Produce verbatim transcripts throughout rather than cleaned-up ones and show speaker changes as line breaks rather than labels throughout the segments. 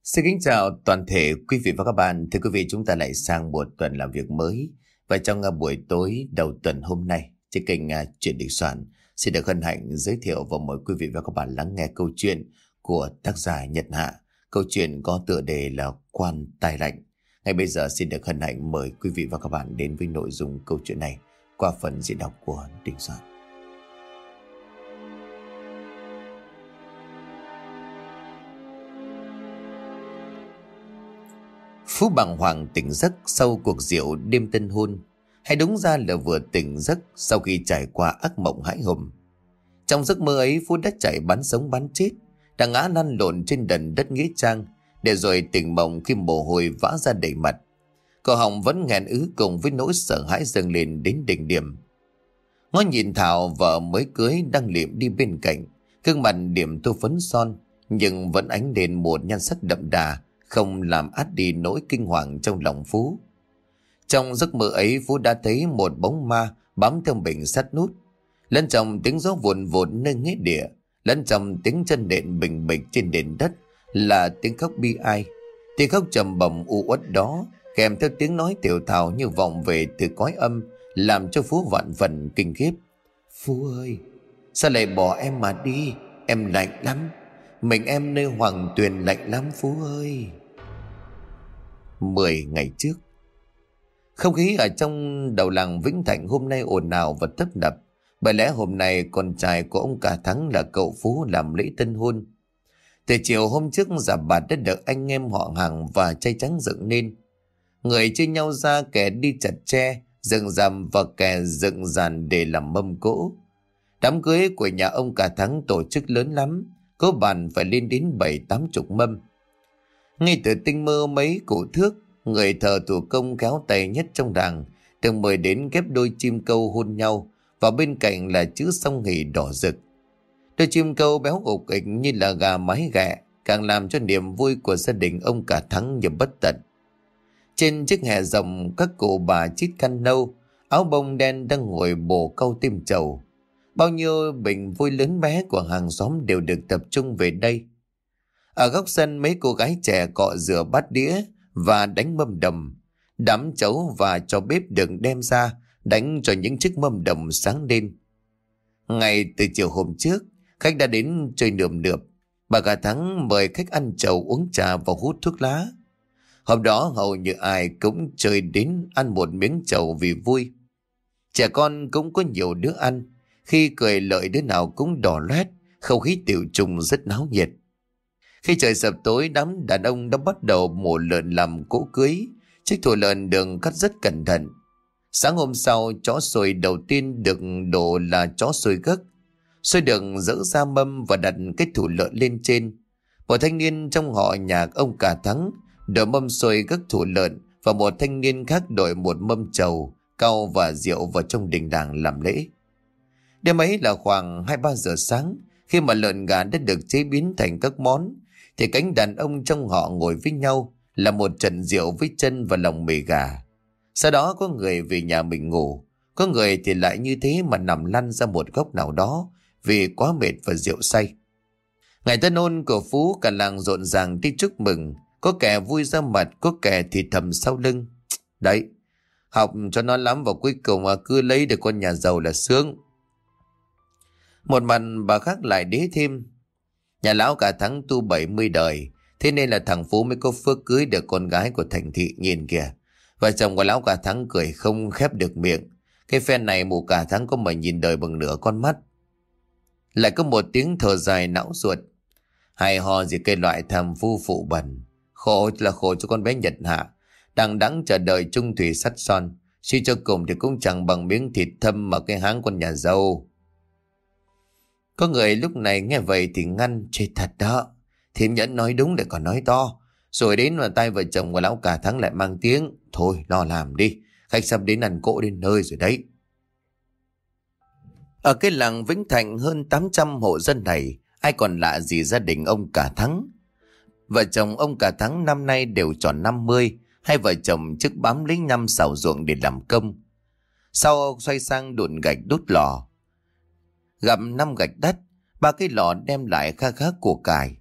Xin kính chào toàn thể quý vị và các bạn. Thưa quý vị, chúng ta lại sang một tuần làm việc mới. Và trong uh, buổi tối đầu tuần hôm nay, trên kênh uh, Chuyện Đình Soạn xin được hân hạnh giới thiệu và mời quý vị và các bạn lắng nghe câu chuyện của tác giả Nhật Hạ. Câu chuyện có tựa đề là Quan Tai Lạnh. Ngay bây giờ xin được hân hạnh mời quý vị và các bạn đến với nội dung câu chuyện này qua phần diễn đọc của Đình Soạn. Phú bàng hoàng tỉnh giấc sau cuộc rượu đêm tân hôn, hay đúng ra là vừa tỉnh giấc sau khi trải qua ác mộng hãi hùng. Trong giấc mơ ấy, Phú đã chạy bắn sống bắn chết, đã ngã lăn lộn trên đần đất nghĩa trang, để rồi tỉnh mộng khi mồ hôi vã ra đầy mặt. Cổ họng vẫn nghẹn ứ cùng với nỗi sợ hãi dâng lên đến đỉnh điểm. Ngó nhìn Thảo, vợ mới cưới đang liệm đi bên cạnh, gương mặt điểm tô phấn son nhưng vẫn ánh lên một nhan sắc đậm đà, không làm át đi nỗi kinh hoàng trong lòng Phú. Trong giấc mơ ấy, Phú đã thấy một bóng ma bám theo mình sát nút, lẫn trong tiếng gió vụn vụn nơi nghĩa địa, lẫn trong tiếng chân nện bình bịch trên nền đất là tiếng khóc bi ai. Tiếng khóc trầm bầm u uất đó kèm theo tiếng nói thều thào như vọng về từ cõi âm, làm cho Phú vạn phần kinh khiếp. Phú ơi, sao lại bỏ em mà đi? Em lạnh lắm, mình em nơi Hoàng Tuyền lạnh lắm Phú ơi. Mười ngày trước, không khí ở trong đầu làng Vĩnh Thạnh hôm nay ồn ào và tấp nập. Bởi lẽ hôm nay con trai của ông Cả Thắng là cậu Phú làm lễ tân hôn. Từ chiều hôm trước, giả bạt đã được anh em họ hàng và trai trắng dựng nên. Người chia nhau ra, kẻ đi chặt tre dựng rằm và kẻ dựng dàn để làm mâm cỗ. Đám cưới của nhà ông Cả Thắng tổ chức lớn lắm, có bàn phải lên đến bảy tám chục mâm. Ngay từ tinh mơ mấy cụ thước, người thợ thủ công khéo tay nhất trong làng được mời đến ghép đôi chim câu hôn nhau, và bên cạnh là chữ song hỷ đỏ rực. Đôi chim câu béo ục ịch như là gà mái ghẹ, càng làm cho niềm vui của gia đình ông Cả Thắng như bất tận. Trên chiếc hè rộng, các cụ bà chít khăn nâu, áo bông đen đang ngồi bổ cau tim trầu. Bao nhiêu bình vui lớn bé của hàng xóm đều được tập trung về đây. Ở góc sân, mấy cô gái trẻ cọ rửa bát đĩa và đánh mâm đồng. Đám chấu và cho bếp được đem ra đánh cho những chiếc mâm đồng sáng lên. Ngay từ chiều hôm trước, khách đã đến chơi nườm nượp. Bà Cả Thắng mời khách ăn trầu, uống trà và hút thuốc lá. Hôm đó hầu như ai cũng chơi đến ăn một miếng trầu vì vui. Trẻ con cũng có nhiều đứa ăn, khi cười lợi đứa nào cũng đỏ loét, không khí tiệu trùng rất náo nhiệt. Khi trời sập tối, đám đàn ông đã bắt đầu mổ lợn làm cỗ cưới. Chiếc thủa lợn được cắt rất cẩn thận. Sáng hôm sau, chó sồi đầu tiên được đổ là chó sồi gấc. Sồi được dỡ ra mâm và đặt cái thủa lợn lên trên. Một thanh niên trong họ nhà ông Cả Thắng đổi mâm sồi gấc thủa lợn, và một thanh niên khác đổi một mâm trầu, cau và rượu vào trong đình làng làm lễ. Đêm ấy là khoảng hai ba giờ sáng, khi mà lợn gà đã được chế biến thành các món, thì cánh đàn ông trong họ ngồi với nhau là một trận rượu với chân và lòng mề gà. Sau đó có người về nhà mình ngủ, có người thì lại như thế mà nằm lăn ra một góc nào đó vì quá mệt và rượu say. Ngày tân hôn của Phú, cả làng rộn ràng đi chúc mừng, có kẻ vui ra mặt, có kẻ thì thầm sau lưng. Đấy, học cho nó lắm và cuối cùng cứ lấy được con nhà giàu là sướng. Một mặt bà khác lại đế thêm, nhà lão Cả Thắng tu bảy mươi đời, thế nên là thằng Phú mới có phước cưới được con gái của thành thị. Nhìn kìa, vợ chồng của lão Cả Thắng cười không khép được miệng. Cái phen này mụ Cả Thắng có mà nhìn đời bằng nửa con mắt. Lại có một tiếng thở dài não ruột. Hay ho gì cây loại tham phu phụ bẩn. Khổ là khổ cho con bé Nhật Hạ, đằng đẵng chờ đợi chung thủy sắt son, suy cho cùng thì cũng chẳng bằng miếng thịt thâm mà cái háng con nhà giàu. Có người lúc này nghe vậy thì ngăn. Chết thật đó, Thiêm Nhẫn nói đúng để còn nói to. Rồi đến mà tay vợ chồng của lão Cả Thắng lại mang tiếng. Thôi lo làm đi, khách sắp đến ăn cỗ đến nơi rồi đấy. Ở cái làng Vĩnh Thạnh hơn tám trăm hộ dân này, ai còn lạ gì gia đình ông Cả Thắng. Vợ chồng ông Cả Thắng năm nay đều tròn năm mươi. Hai vợ chồng trước bám lấy năm xào ruộng để làm công. Sau xoay sang đụn gạch đốt lò. Gặp năm gạch đất, ba cái lò đem lại kha khá của cải.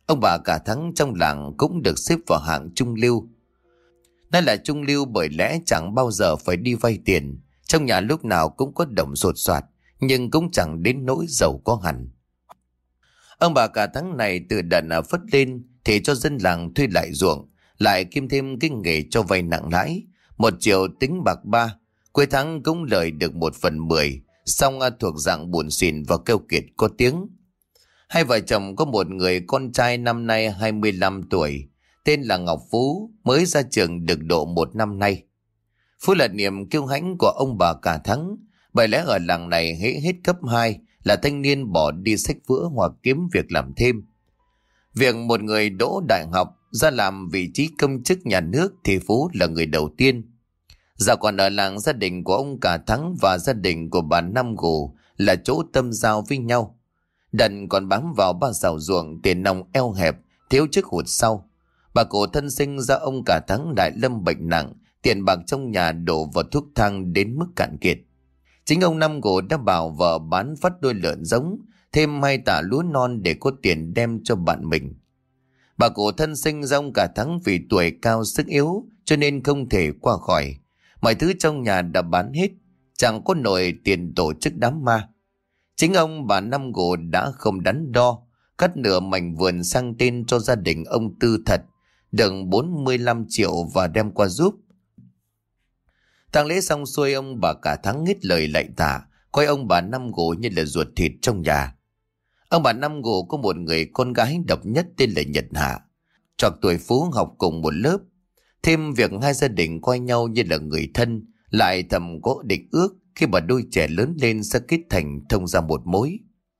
Ông bà cả Thắng trong làng cũng được xếp vào hạng trung lưu. Nói là trung lưu bởi lẽ chẳng bao giờ phải đi vay tiền, trong nhà lúc nào cũng có đồng sột soạt, nhưng cũng chẳng đến nỗi giàu có hẳn. Ông bà cả Thắng này từ đợt phất lên thì cho dân làng thuê lại ruộng, lại kiêm thêm cái nghề cho vay nặng lãi, một triệu tính bạc ba, cuối tháng cũng lời được một phần mười, xong thuộc dạng buồn xỉn và keo kiệt có tiếng. Hai vợ chồng có một người con trai năm nay hai mươi lăm tuổi, tên là Ngọc Phú, mới ra trường được độ một năm nay. Phú là niềm kiêu hãnh của ông bà cả Thắng, bởi lẽ ở làng này hễ hết cấp hai là thanh niên bỏ đi sách vữa hoặc kiếm việc làm thêm. Việc một người đỗ đại học ra làm vị trí công chức nhà nước thì Phú là người đầu tiên. Dạo còn ở làng, gia đình của ông cả Thắng và gia đình của bà Năm Gù là chỗ tâm giao với nhau. Đần còn bám vào ba xào ruộng, tiền nòng eo hẹp, thiếu trước hụt sau. Bà cụ thân sinh ra ông cả Thắng đại lâm bệnh nặng, tiền bạc trong nhà đổ vào thuốc thang đến mức cạn kiệt. Chính ông Năm Gù đã bảo vợ bán phát đôi lợn giống, thêm hai tả lúa non để có tiền đem cho bạn mình. Bà cụ thân sinh ra ông cả Thắng vì tuổi cao sức yếu cho nên không thể qua khỏi. Mọi thứ trong nhà đã bán hết, chẳng có nổi tiền tổ chức đám ma. Chính ông bà Năm Gù đã không đắn đo, cắt nửa mảnh vườn sang tên cho gia đình ông Tư Thật, được bốn mươi lăm triệu và đem qua giúp. Tang lễ xong xuôi, ông bà cả Thắng hết lời lạy tạ, coi ông bà Năm Gù như là ruột thịt trong nhà. Ông bà Năm Gù có một người con gái độc nhất tên là Nhật Hạ, trọc tuổi Phú học cùng một lớp. Thêm việc hai gia đình coi nhau như là người thân, lại thầm có định ước khi mà đôi trẻ lớn lên sẽ kết thành thông ra một mối.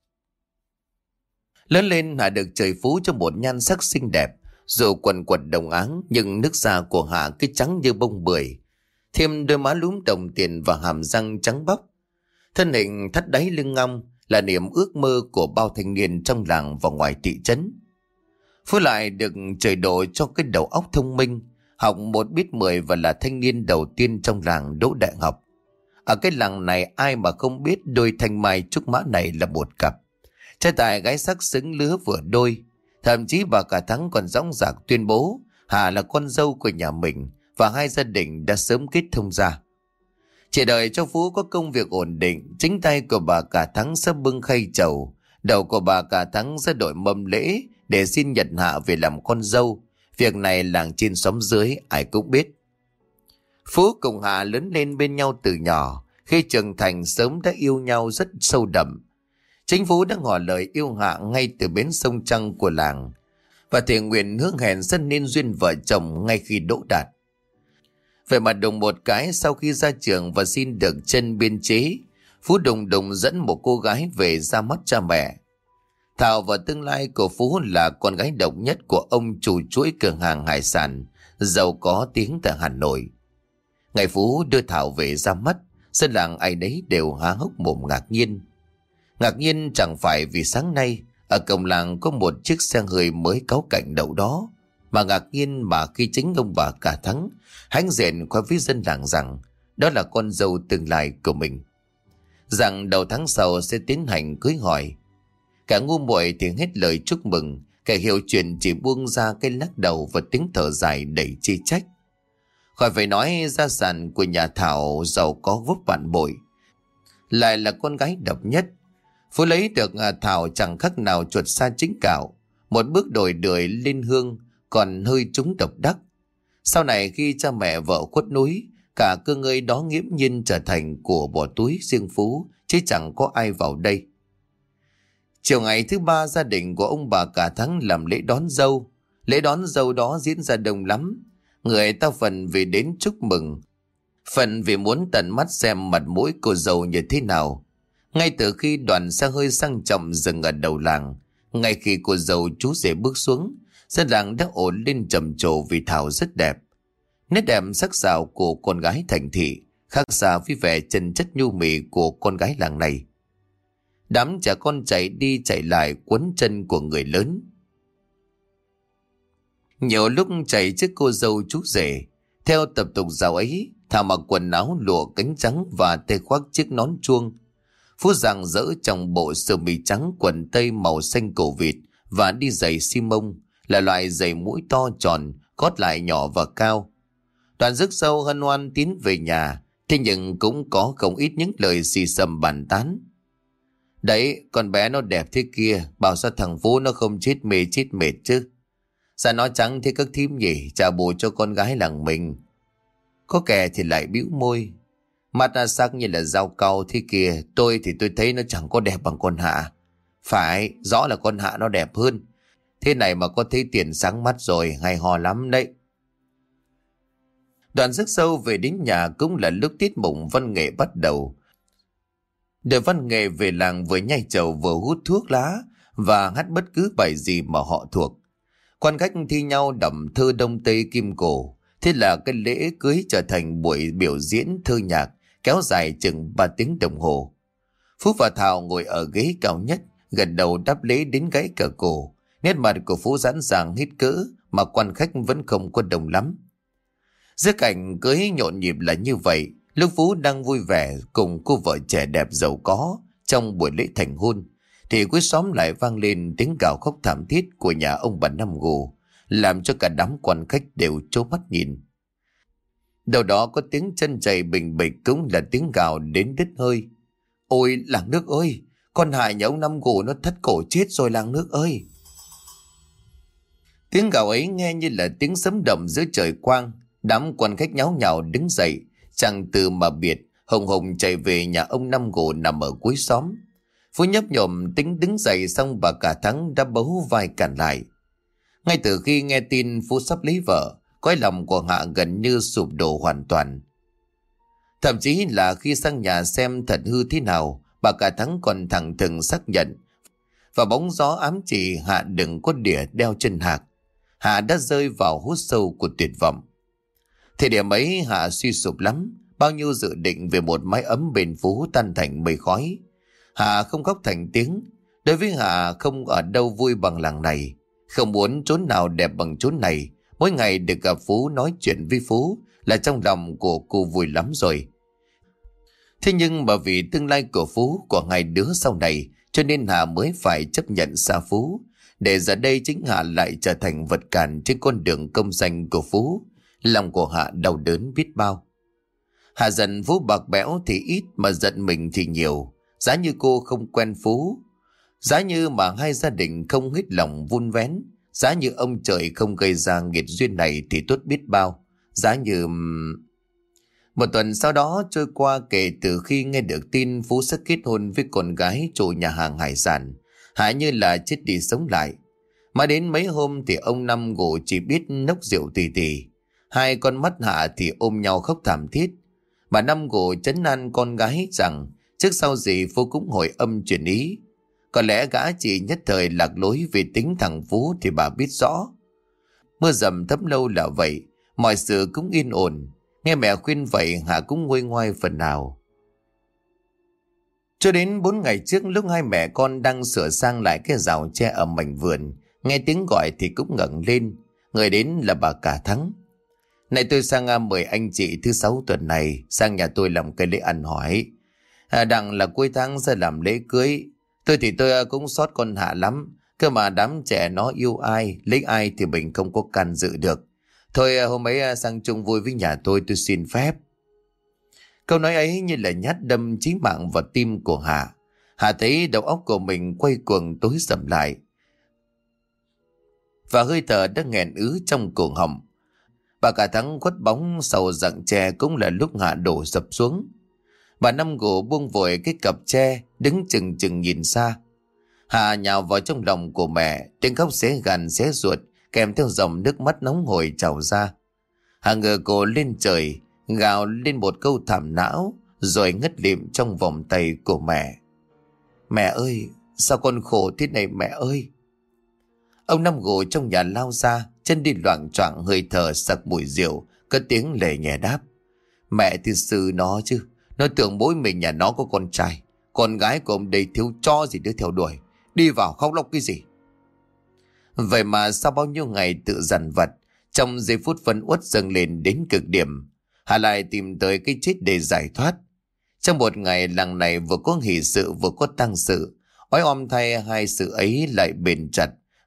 Lớn lên Hạ được trời phú cho một nhan sắc xinh đẹp, dù quần quật đồng áng nhưng nước da của Hạ cứ trắng như bông bưởi, thêm đôi má lúm đồng tiền và hàm răng trắng bóc. Thân hình thắt đáy lưng ngong là niềm ước mơ của bao thanh niên trong làng và ngoài thị trấn. Phú lại được trời độ cho cái đầu óc thông minh, học một biết mười và là thanh niên đầu tiên trong làng đỗ đại học. Ở cái làng này ai mà không biết đôi thanh mai trúc mã này là một cặp trai tài gái sắc xứng lứa vừa đôi. Thậm chí bà cả Thắng còn dõng dạc tuyên bố Hà là con dâu của nhà mình và hai gia đình đã sớm kết thông ra. Chỉ đợi cho Phú có công việc ổn định, chính tay của bà cả Thắng sẽ bưng khay trầu, đầu của bà cả Thắng sẽ đội mâm lễ để xin Nhật Hạ về làm con dâu. Việc này làng trên xóm dưới ai cũng biết. Phú cùng Hạ lớn lên bên nhau từ nhỏ, khi trưởng thành sớm đã yêu nhau rất sâu đậm. Chính Phú đã ngỏ lời yêu Hạ ngay từ bến sông Trăng của làng và thề nguyện hứa hẹn sẽ nên duyên vợ chồng ngay khi đỗ đạt. Vậy mà đùng một cái, sau khi ra trường và xin được chân biên chế, Phú đùng đùng dẫn một cô gái về ra mắt cha mẹ. Thảo và tương lai của Phú là con gái độc nhất của ông chủ chuỗi cửa hàng hải sản giàu có tiếng tại Hà Nội. Ngày Phú đưa Thảo về ra mắt, dân làng ai nấy đều há hốc mồm ngạc nhiên. Ngạc nhiên chẳng phải vì sáng nay ở cổng làng có một chiếc xe hơi mới cáu cạnh đậu đó, mà ngạc nhiên mà khi chính ông bà cả Thắng hãnh diện khoe với dân làng rằng đó là con dâu tương lai của mình, rằng đầu tháng sau sẽ tiến hành cưới hỏi. Cả ngu muội thì hết lời chúc mừng, kẻ hiểu chuyện chỉ buông ra cái lắc đầu và tiếng thở dài đầy chê trách. Khỏi phải nói gia sản của nhà Thảo giàu có vấp vạn bội, lại là con gái độc nhất. Phú lấy được Thảo chẳng khác nào chuột sa chính cạo, một bước đổi đời lên hương còn hơi trúng độc đắc. Sau này khi cha mẹ vợ khuất núi, cả cơ ngơi đó nghiễm nhiên trở thành của bỏ túi riêng Phú, chứ chẳng có ai vào đây. Chiều ngày thứ ba, gia đình của ông bà cả Thắng làm lễ đón dâu. Lễ đón dâu đó diễn ra đông lắm. Người ta phần vì đến chúc mừng, phần vì muốn tận mắt xem mặt mũi cô dâu như thế nào. Ngay từ khi đoàn xe hơi sang trọng dừng ở đầu làng, ngay khi cô dâu chú rể bước xuống, dân làng đã ổn lên trầm trồ vì Thảo rất đẹp. Nét đẹp sắc sảo của con gái thành thị khác xa với vẻ chân chất nhu mì của con gái làng này. Đám trẻ con chạy đi chạy lại quấn chân của người lớn. Nhiều lúc chạy trước cô dâu chú rể. Theo tập tục dạo ấy, Thảo mặc quần áo lụa cánh trắng và tay khoác chiếc nón chuông. Phú rạng rỡ trong bộ sơ mi trắng, quần tây màu xanh cổ vịt và đi giày xi mông, là loại giày mũi to tròn, gót lại nhỏ và cao. Đoàn rước dâu hân hoan tiến về nhà, thế nhưng cũng có không ít những lời xì xầm bàn tán. Đấy, con bé nó đẹp thế kia, bảo sao thằng Phú nó không chết mê chết mệt chứ. Sao nó trắng thế các thím nhỉ, trả bù cho con gái làng mình. Có kẻ thì lại bĩu môi. Mắt ra sắc như là dao cau thế kia, tôi thì tôi thấy nó chẳng có đẹp bằng con Hạ. Phải, rõ là con Hạ nó đẹp hơn. Thế này mà có thấy tiền sáng mắt rồi, hay ho lắm đấy. Đoàn rước dâu về đến nhà cũng là lúc tiết mục văn nghệ bắt đầu. Đội văn nghệ về làng vừa nhai trầu vừa hút thuốc lá và hát bất cứ bài gì mà họ thuộc. Quan khách thi nhau đọc thơ Đông Tây Kim Cổ. Thế là cái lễ cưới trở thành buổi biểu diễn thơ nhạc kéo dài chừng ba tiếng đồng hồ. Phú và Thảo ngồi ở ghế cao nhất, gần đầu đáp lễ đến gãy cả cổ. Nét mặt của Phú giãn ràng hết cỡ mà quan khách vẫn không có đông lắm. Giữa cảnh cưới nhộn nhịp là như vậy, lúc Phú đang vui vẻ cùng cô vợ trẻ đẹp giàu có trong buổi lễ thành hôn, thì cuối xóm lại vang lên tiếng gào khóc thảm thiết của nhà ông bà Năm Gù, làm cho cả đám quan khách đều trố mắt nhìn. Đầu đó có tiếng chân chạy bình bịch, cũng là tiếng gào đến đứt hơi. Ôi làng nước ơi, con hài nhà ông Năm Gù nó thất cổ chết rồi làng nước ơi. Tiếng gào ấy nghe như là tiếng sấm động giữa trời quang. Đám quan khách nháo nhào đứng dậy, chẳng từ mà biệt, hùng hùng chạy về nhà ông Năm Gù nằm ở cuối xóm. Phú nhấp nhổm tính đứng dậy, xong bà cả Thắng đã bấu vai cản lại. Ngay từ khi nghe tin Phú sắp lấy vợ, cõi lòng của Hạ gần như sụp đổ hoàn toàn. Thậm chí là khi sang nhà xem thật hư thế nào, bà cả Thắng còn thẳng thừng xác nhận, và bóng gió ám chỉ Hạ đừng có đỉa đeo chân hạc. Hạ đã rơi vào hút sâu của tuyệt vọng. Thời điểm ấy Hạ suy sụp lắm, bao nhiêu dự định về một mái ấm bền Phú tan thành mây khói. Hạ không khóc thành tiếng. Đối với Hạ không ở đâu vui bằng làng này, không muốn chốn nào đẹp bằng chốn này. Mỗi ngày được gặp Phú, nói chuyện với Phú là trong lòng của cô vui lắm rồi. Thế nhưng mà vì tương lai của Phú, của hai đứa sau này, cho nên Hạ mới phải chấp nhận xa Phú, để giờ đây chính Hạ lại trở thành vật cản trên con đường công danh của Phú. Lòng của Hạ đau đớn biết bao. Hạ giận Phú bạc bẽo thì ít, mà giận mình thì nhiều. Giá như cô không quen Phú, giá như mà hai gia đình không hết lòng vun vén, giá như ông trời không gây ra nghiệt duyên này thì tốt biết bao. Giá như... Một tuần sau đó trôi qua kể từ khi nghe được tin Phú sẽ kết hôn với con gái chủ nhà hàng hải sản, Hạ như là chết đi sống lại. Mà đến mấy hôm thì ông Năm Gù chỉ biết nốc rượu tì tì. Hai con mắt Hạ thì ôm nhau khóc thảm thiết. Bà Năm Gù trấn an con gái rằng trước sau gì Phú cũng hồi âm chuyển ý. Có lẽ gã chỉ nhất thời lạc lối vì tính thằng Phú thì bà biết rõ. Mưa dầm thấm lâu là vậy, mọi sự cũng yên ổn. Nghe mẹ khuyên vậy Hạ cũng nguôi ngoai phần nào. Cho đến bốn ngày trước, lúc hai mẹ con đang sửa sang lại cái rào tre ở mảnh vườn, nghe tiếng gọi thì cũng ngẩng lên. Người đến là bà cả Thắng. Này tôi sang mời anh chị thứ sáu tuần này sang nhà tôi làm cái lễ ăn hỏi. À, đặng là cuối tháng sẽ làm lễ cưới. Tôi thì tôi cũng xót con Hạ lắm. Cơ mà đám trẻ nó yêu ai, lấy ai thì mình không có can dự được. Thôi hôm ấy sang chung vui với nhà tôi, tôi xin phép. Câu nói ấy như là nhát đâm chí mạng vào tim của Hạ. Hạ thấy đầu óc của mình quay cuồng tối sầm lại, và hơi thở đã nghẹn ứ trong cổ họng. Bà cả Thắng khuất bóng sau rặng tre cũng là lúc Hạ đổ sập xuống. Bà Năm Gù buông vội cái cặp tre, đứng chừng chừng nhìn xa. Hạ nhào vào trong lòng của mẹ, tiếng khóc xé gan xé ruột, kèm theo dòng nước mắt nóng hổi trào ra. Hạ ngửa cổ lên trời, gào lên một câu thảm não, rồi ngất lịm trong vòng tay của mẹ. Mẹ ơi, sao con khổ thế này mẹ ơi? Ông Năm Gù trong nhà lao ra, chân đi loạng choạng, hơi thở sặc mùi rượu, cất tiếng lề nhẹ đáp. Mẹ thì xử nó chứ, nó tưởng mỗi mình nhà nó có con trai, con gái của ông đây thiếu cho gì đứa theo đuổi, đi vào khóc lóc cái gì. Vậy mà sau bao nhiêu ngày tự dằn vặt, trong giây phút phấn uất dâng lên đến cực điểm, Hạ lại tìm tới cái chết để giải thoát. Trong một ngày làng này vừa có hỷ sự vừa có tang sự, oái oăm thay hai sự ấy lại bền chặt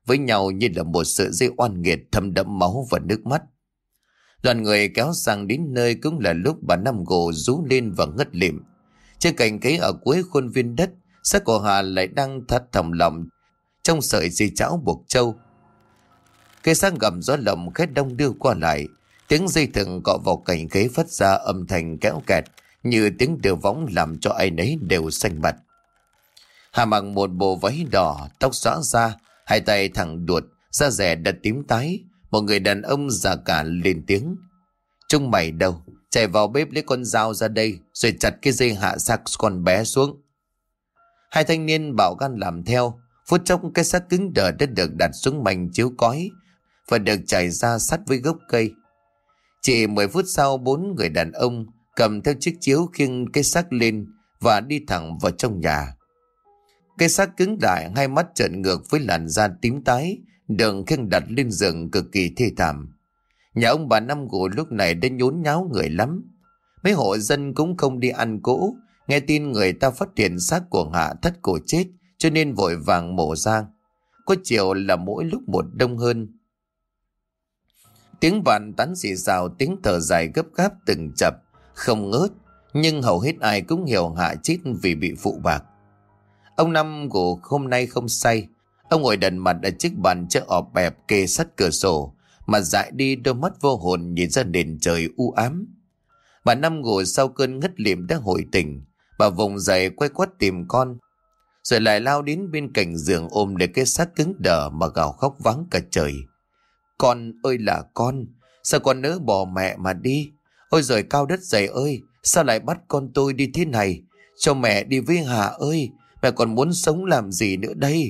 với nhau như là một sợi dây oan nghiệt thấm đẫm máu và nước mắt. Đoàn người kéo sang đến nơi cũng là lúc bà Năm Gồ rú lên và ngất lịm. Trên cành cây ở cuối khuôn viên đất, xác của Hà lại đang thắt thòng lọng trong sợi dây chảo buộc trâu. Cây xác gầm gió lộng khét đông đưa qua lại, tiếng dây thừng cọ vào cành cây phát ra âm thanh kéo kẹt như tiếng đưa võng làm cho ai nấy đều xanh mặt. Hà mặc một bộ váy đỏ, tóc xõa ra, hai tay thẳng đuột, da rẻ đã tím tái. Một người đàn ông già cả lên tiếng: "Chúng mày đâu? Chạy vào bếp lấy con dao ra đây, rồi chặt cái dây hạ xác con bé xuống." Hai thanh niên bảo gan làm theo. Phút chốc cái xác cứng đờ đã được đặt xuống mảnh chiếu cói và được trải ra sát với gốc cây. Chỉ mười phút sau, bốn người đàn ông cầm theo chiếc chiếu khiêng cái xác lên và đi thẳng vào trong nhà. Cái xác cứng đại, hai mắt trợn ngược với làn da tím tái, đường khiêng đặt lên giường cực kỳ thê thảm. Nhà ông bà Năm Gồ lúc này đã nhốn nháo người lắm. Mấy hộ dân cũng không đi ăn cỗ, nghe tin người ta phát hiện xác của Hạ thất cổ chết, cho nên vội vàng mổ ra. Có chiều là mỗi lúc một đông hơn. Tiếng bàn tán xì xào, tiếng thở dài gấp gáp từng chập không ngớt, nhưng hầu hết ai cũng hiểu Hạ chết vì bị phụ bạc. Ông Năm Gồ hôm nay không say. Ông ngồi đần mặt ở chiếc bàn chợ ọp ẹp kê sát cửa sổ, mà dại đi, đôi mắt vô hồn nhìn ra nền trời u ám. Bà Năm Gồ sau cơn ngất lịm đã hồi tỉnh. Bà vùng dậy quay quắt tìm con, rồi lại lao đến bên cạnh giường ôm lấy cái xác cứng đờ mà gào khóc vắng cả trời. "Con ơi là con, sao con nỡ bỏ mẹ mà đi? Ôi giời cao đất dày ơi, sao lại bắt con tôi đi thế này? Cho mẹ đi với Hà ơi, mẹ còn muốn sống làm gì nữa đây?"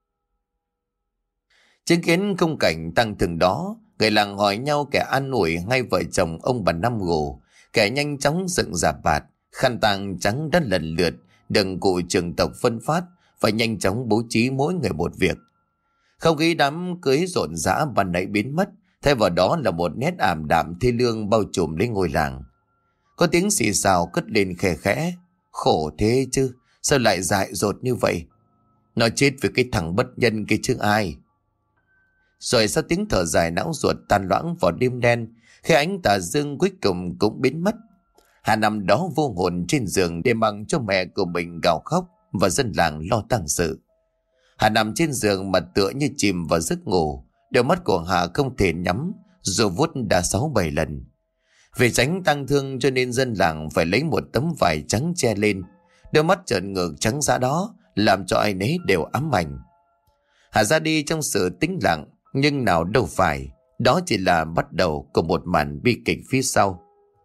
Chứng kiến khung cảnh tăng thường đó, người làng hỏi nhau kẻ an ủi hai vợ chồng ông bà Năm Gồ, kẻ nhanh chóng dựng rạp bạt, khăn tang trắng đã lần lượt đừng cụ trường tộc phân phát và nhanh chóng bố trí mỗi người một việc. Không khí đám cưới rộn rã ban nãy biến mất, thay vào đó là một nét ảm đạm thê lương bao trùm lên ngôi làng. Có tiếng xì xào cất lên khẽ khẽ: "Khổ thế chứ, sao lại dại dột như vậy? Nó chết vì cái thằng bất nhân kia chứ ai." Rồi sau tiếng thở dài não ruột tan loãng vào đêm đen, khi ánh tà dương cuối cùng cũng biến mất. Hà nằm đó vô hồn trên giường để mặc cho mẹ của mình gào khóc và dân làng lo tang sự. Hà nằm trên giường mà tựa như chìm vào giấc ngủ, đôi mắt của Hà không thể nhắm dù vuốt đã sáu bảy lần. Vì tránh tang thương cho nên dân làng phải lấy một tấm vải trắng che lên. Đôi mắt trợn ngược trắng dã đó làm cho ai nấy đều ám ảnh. Hà ra đi trong sự tĩnh lặng, nhưng nào đâu phải, đó chỉ là bắt đầu của một màn bi kịch phía sau.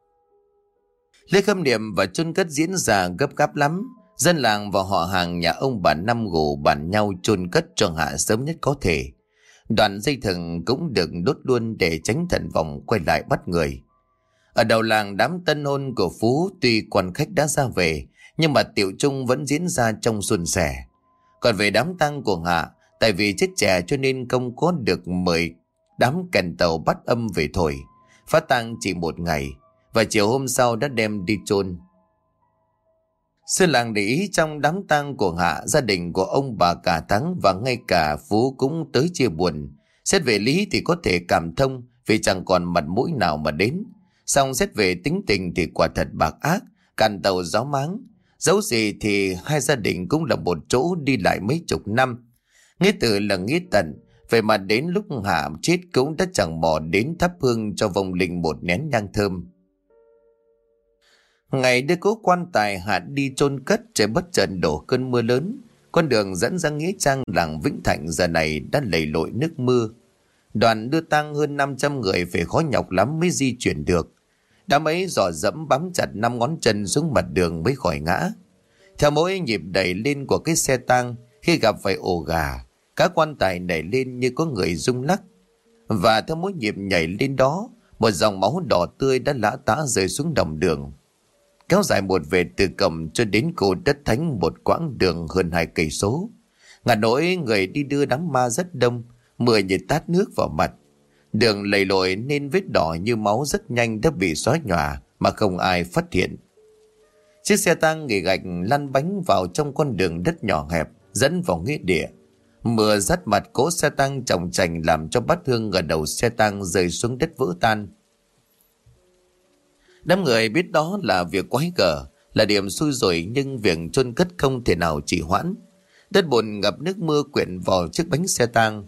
Lễ khâm niệm và chôn cất diễn ra gấp gáp lắm. Dân làng và họ hàng nhà ông bà Năm Gồ bàn nhau chôn cất cho Hạ sớm nhất có thể. Đoạn dây thừng cũng được đốt luôn để tránh thần vong quay lại bắt người. Ở đầu làng, đám tân hôn của Phú tuy quan khách đã ra về, nhưng mà tiệu chung vẫn diễn ra trong suôn sẻ. Còn về đám tang của Hạ, tại vì chết trẻ cho nên không có được mời đám kèn tàu bắt âm về thổi. Phát tang chỉ một ngày, và chiều hôm sau đã đem đi chôn. Sư làng để ý trong đám tang của Hạ, gia đình của ông bà cả Thắng và ngay cả Phú cũng tới chia buồn. Xét về lý thì có thể cảm thông vì chẳng còn mặt mũi nào mà đến. Song xét về tính tình thì quả thật bạc ác, càn tàu gió máng. Dẫu gì thì hai gia đình cũng là một chỗ đi lại mấy chục năm. Nghĩa tử là nghĩa tận, vậy mà đến lúc Hạ chết cũng đã chẳng mò đến thắp hương cho vong linh một nén nhang thơm. Ngày đưa cố quan tài Hạ đi chôn cất, trời bất chợt đổ cơn mưa lớn. Con đường dẫn ra nghĩa trang làng Vĩnh Thạnh giờ này đã lầy lội nước mưa. Đoàn đưa tang hơn năm trăm người phải khó nhọc lắm mới di chuyển được. Đám ấy dò dẫm bám chặt năm ngón chân xuống mặt đường mới khỏi ngã. Theo mỗi nhịp đẩy lên của cái xe tang, khi gặp phải ổ gà, các quan tài nảy lên như có người rung lắc. Và theo mỗi nhịp nhảy lên đó, một dòng máu đỏ tươi đã lã tã rơi xuống đồng đường, kéo dài một vệt từ cổng cho đến cổ đất thánh một quãng đường hơn hai cây số. Ngả nỗi người đi đưa đám ma rất đông, mưa như tát nước vào mặt. Đường lầy lội nên vết đỏ như máu rất nhanh đã bị xóa nhòa mà không ai phát hiện. Chiếc xe tang nghỉ gạch lăn bánh vào trong con đường đất nhỏ hẹp dẫn vào nghĩa địa. Mưa dắt mặt cỗ xe tăng chồng chành làm cho bát hương ở đầu xe tăng rơi xuống đất vỡ tan. Đám người biết đó là việc quái gở, là điểm xui rủi, nhưng việc chôn cất không thể nào trì hoãn. Đất bùn ngập nước mưa quyện vào chiếc bánh xe tang,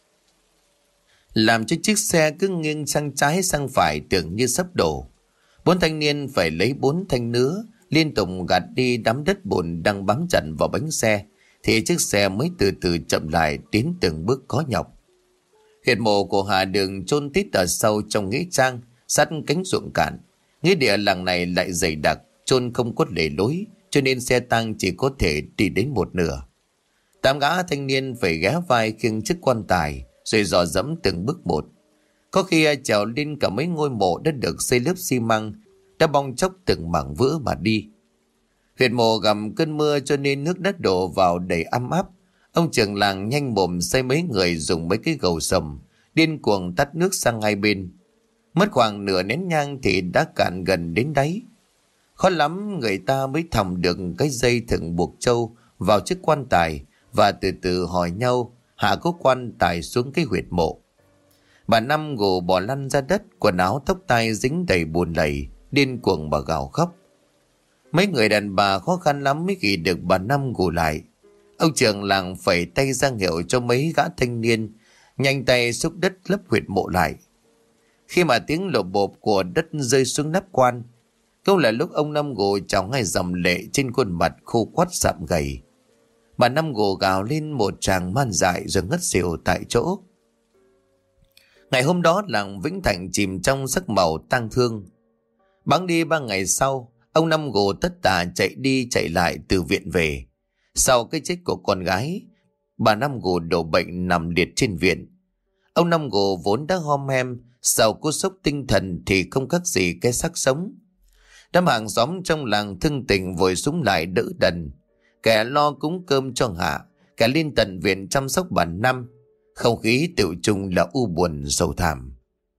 làm cho chiếc xe cứ nghiêng sang trái sang phải tưởng như sắp đổ. Bốn thanh niên phải lấy bốn thanh nứa liên tục gạt đi đám đất bùn đang bám chặt vào bánh xe, thì chiếc xe mới từ từ chậm lại, tiến từng bước khó nhọc. Huyệt mộ của Hà đường chôn tít ở sâu trong nghĩa trang, sát cánh ruộng cạn. Nghĩa địa làng này lại dày đặc, chôn không có lề lối, cho nên xe tang chỉ có thể đi đến một nửa. Tám gã thanh niên phải ghé vai khiêng chiếc quan tài, rồi dò dẫm từng bước một. Có khi trèo lên cả mấy ngôi mộ đã được xây lớp xi măng, đã bong chóc từng mảng vỡ mà đi. Huyệt mộ gầm cơn mưa cho nên nước đất đổ vào đầy ấm áp. Ông trưởng làng nhanh mồm xây mấy người dùng mấy cái gầu sầm, điên cuồng tắt nước sang hai bên. Mất khoảng nửa nén nhang thì đã cạn gần đến đáy. Khó lắm người ta mới thòng được cái dây thừng buộc trâu vào chiếc quan tài và từ từ hỏi nhau hạ cố quan tài xuống cái huyệt mộ. Bà Năm gồ bò lăn ra đất, quần áo tóc tai dính đầy bùn lầy, điên cuồng bà gào khóc. Mấy người đàn bà khó khăn lắm mới ghi được bà Năm gù lại. Ông trưởng làng phẩy tay ra hiệu cho mấy gã thanh niên nhanh tay xúc đất lấp huyệt mộ lại. Khi mà tiếng lộp bộp của đất rơi xuống nắp quan, cũng là lúc ông Năm gồ trào ngay dòng lệ trên khuôn mặt khô quắt sạm gầy. Bà Năm gồ gào lên một tràng man dại rồi ngất xỉu tại chỗ. Ngày hôm đó làng Vĩnh Thạnh chìm trong sắc màu tang thương. Bẵng đi ba ngày sau, ông Năm gồ tất tả chạy đi chạy lại từ viện về. Sau cái chết của con gái, bà Năm gồ đổ bệnh nằm liệt trên viện. Ông Năm gồ vốn đã hom hem, sau cú sốc tinh thần thì không khác gì cái xác sống. Đám hàng xóm trong làng thương tình vội súng lại đỡ đần. Kẻ lo cúng cơm cho Hạ, kẻ lên tận viện chăm sóc bà Năm. Không khí tự chung là u buồn sầu thảm.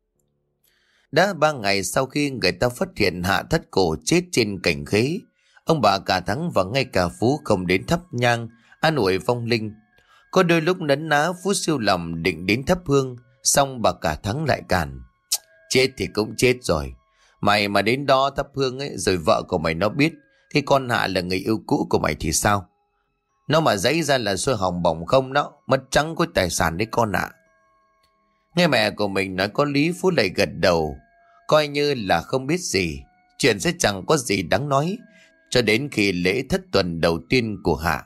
Đã ba ngày sau khi người ta phát hiện Hạ thất cổ chết trên cành khế, ông bà cả Thắng và ngay cả Phú không đến thắp nhang an ủi vong linh. Có đôi lúc nấn ná Phú siêu lòng định đến thắp hương, xong bà cả Thắng lại cản. Chết thì cũng chết rồi, mày mà đến đó thắp hương ấy, rồi vợ của mày nó biết cái con Hạ là người yêu cũ của mày thì sao? Nó mà dãy ra là xôi hỏng bỏng không đó, mất trắng có tài sản đấy con ạ. Nghe mẹ của mình nói có lý, Phú lại gật đầu, coi như là không biết gì. Chuyện sẽ chẳng có gì đáng nói cho đến khi lễ thất tuần đầu tiên của Hạ.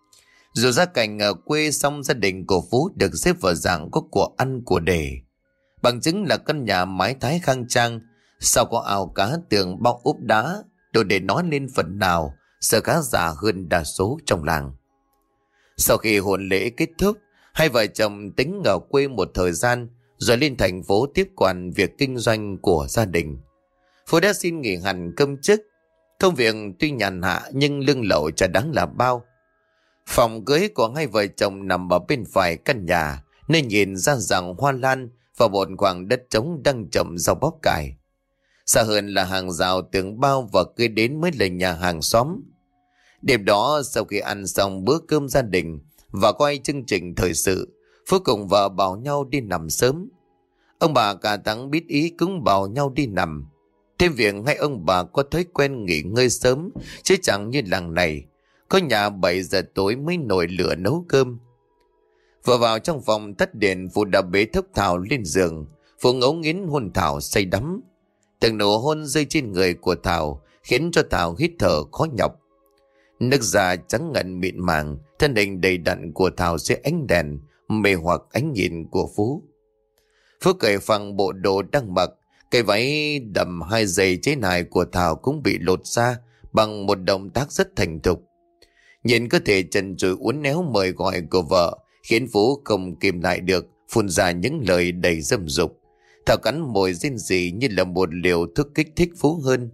Dù gia cảnh ở quê, xong gia đình của Phú được xếp vào dạng có của ăn của để. Bằng chứng là căn nhà mái thái khang trang, sau có ao cá tường bao ốp đá, đủ để nói lên phần nào sợ khá giả hơn đa số trong làng. Sau khi hôn lễ kết thúc, hai vợ chồng tính ở quê một thời gian rồi lên thành phố tiếp quản việc kinh doanh của gia đình. Phú đã xin nghỉ hẳn công chức. Công việc tuy nhàn hạ nhưng lương lậu chả đáng là bao. Phòng cưới của hai vợ chồng nằm ở bên phải căn nhà, nên nhìn ra rằng hoa lan và một khoảng đất trống đang trồng rau bắp cải. Xa hơn là hàng rào tường bao và kế đến mới là nhà hàng xóm. Đêm đó sau khi ăn xong bữa cơm gia đình và quay chương trình thời sự, Phú cùng vợ bảo nhau đi nằm sớm. Ông bà cả Thắng biết ý cũng bảo nhau đi nằm. Thêm việc hai ông bà có thói quen nghỉ ngơi sớm, chứ chẳng như làng này có nhà bảy giờ tối mới nổi lửa nấu cơm. Vừa vào trong phòng tắt đèn, Phú đã bế thốc Thảo lên giường. Phú ngấu nghiến hôn Thảo say đắm. Từng nụ hôn rơi trên người của Thảo khiến cho Thảo hít thở khó nhọc. Nước da trắng ngần mịn màng, thân hình đầy đặn của Thảo dưới ánh đèn mê hoặc ánh nhìn của Phú. Phú cởi phăng bộ đồ đang mặc, cái váy đầm hai giày chế nài của Thảo cũng bị lột ra bằng một động tác rất thành thục. Nhìn cơ thể trần trụi uốn éo mời gọi của vợ khiến Phú không kìm lại được, phun ra những lời đầy dâm dục. Thảo cắn môi rên rỉ như là một liều thuốc kích thích Phú hơn.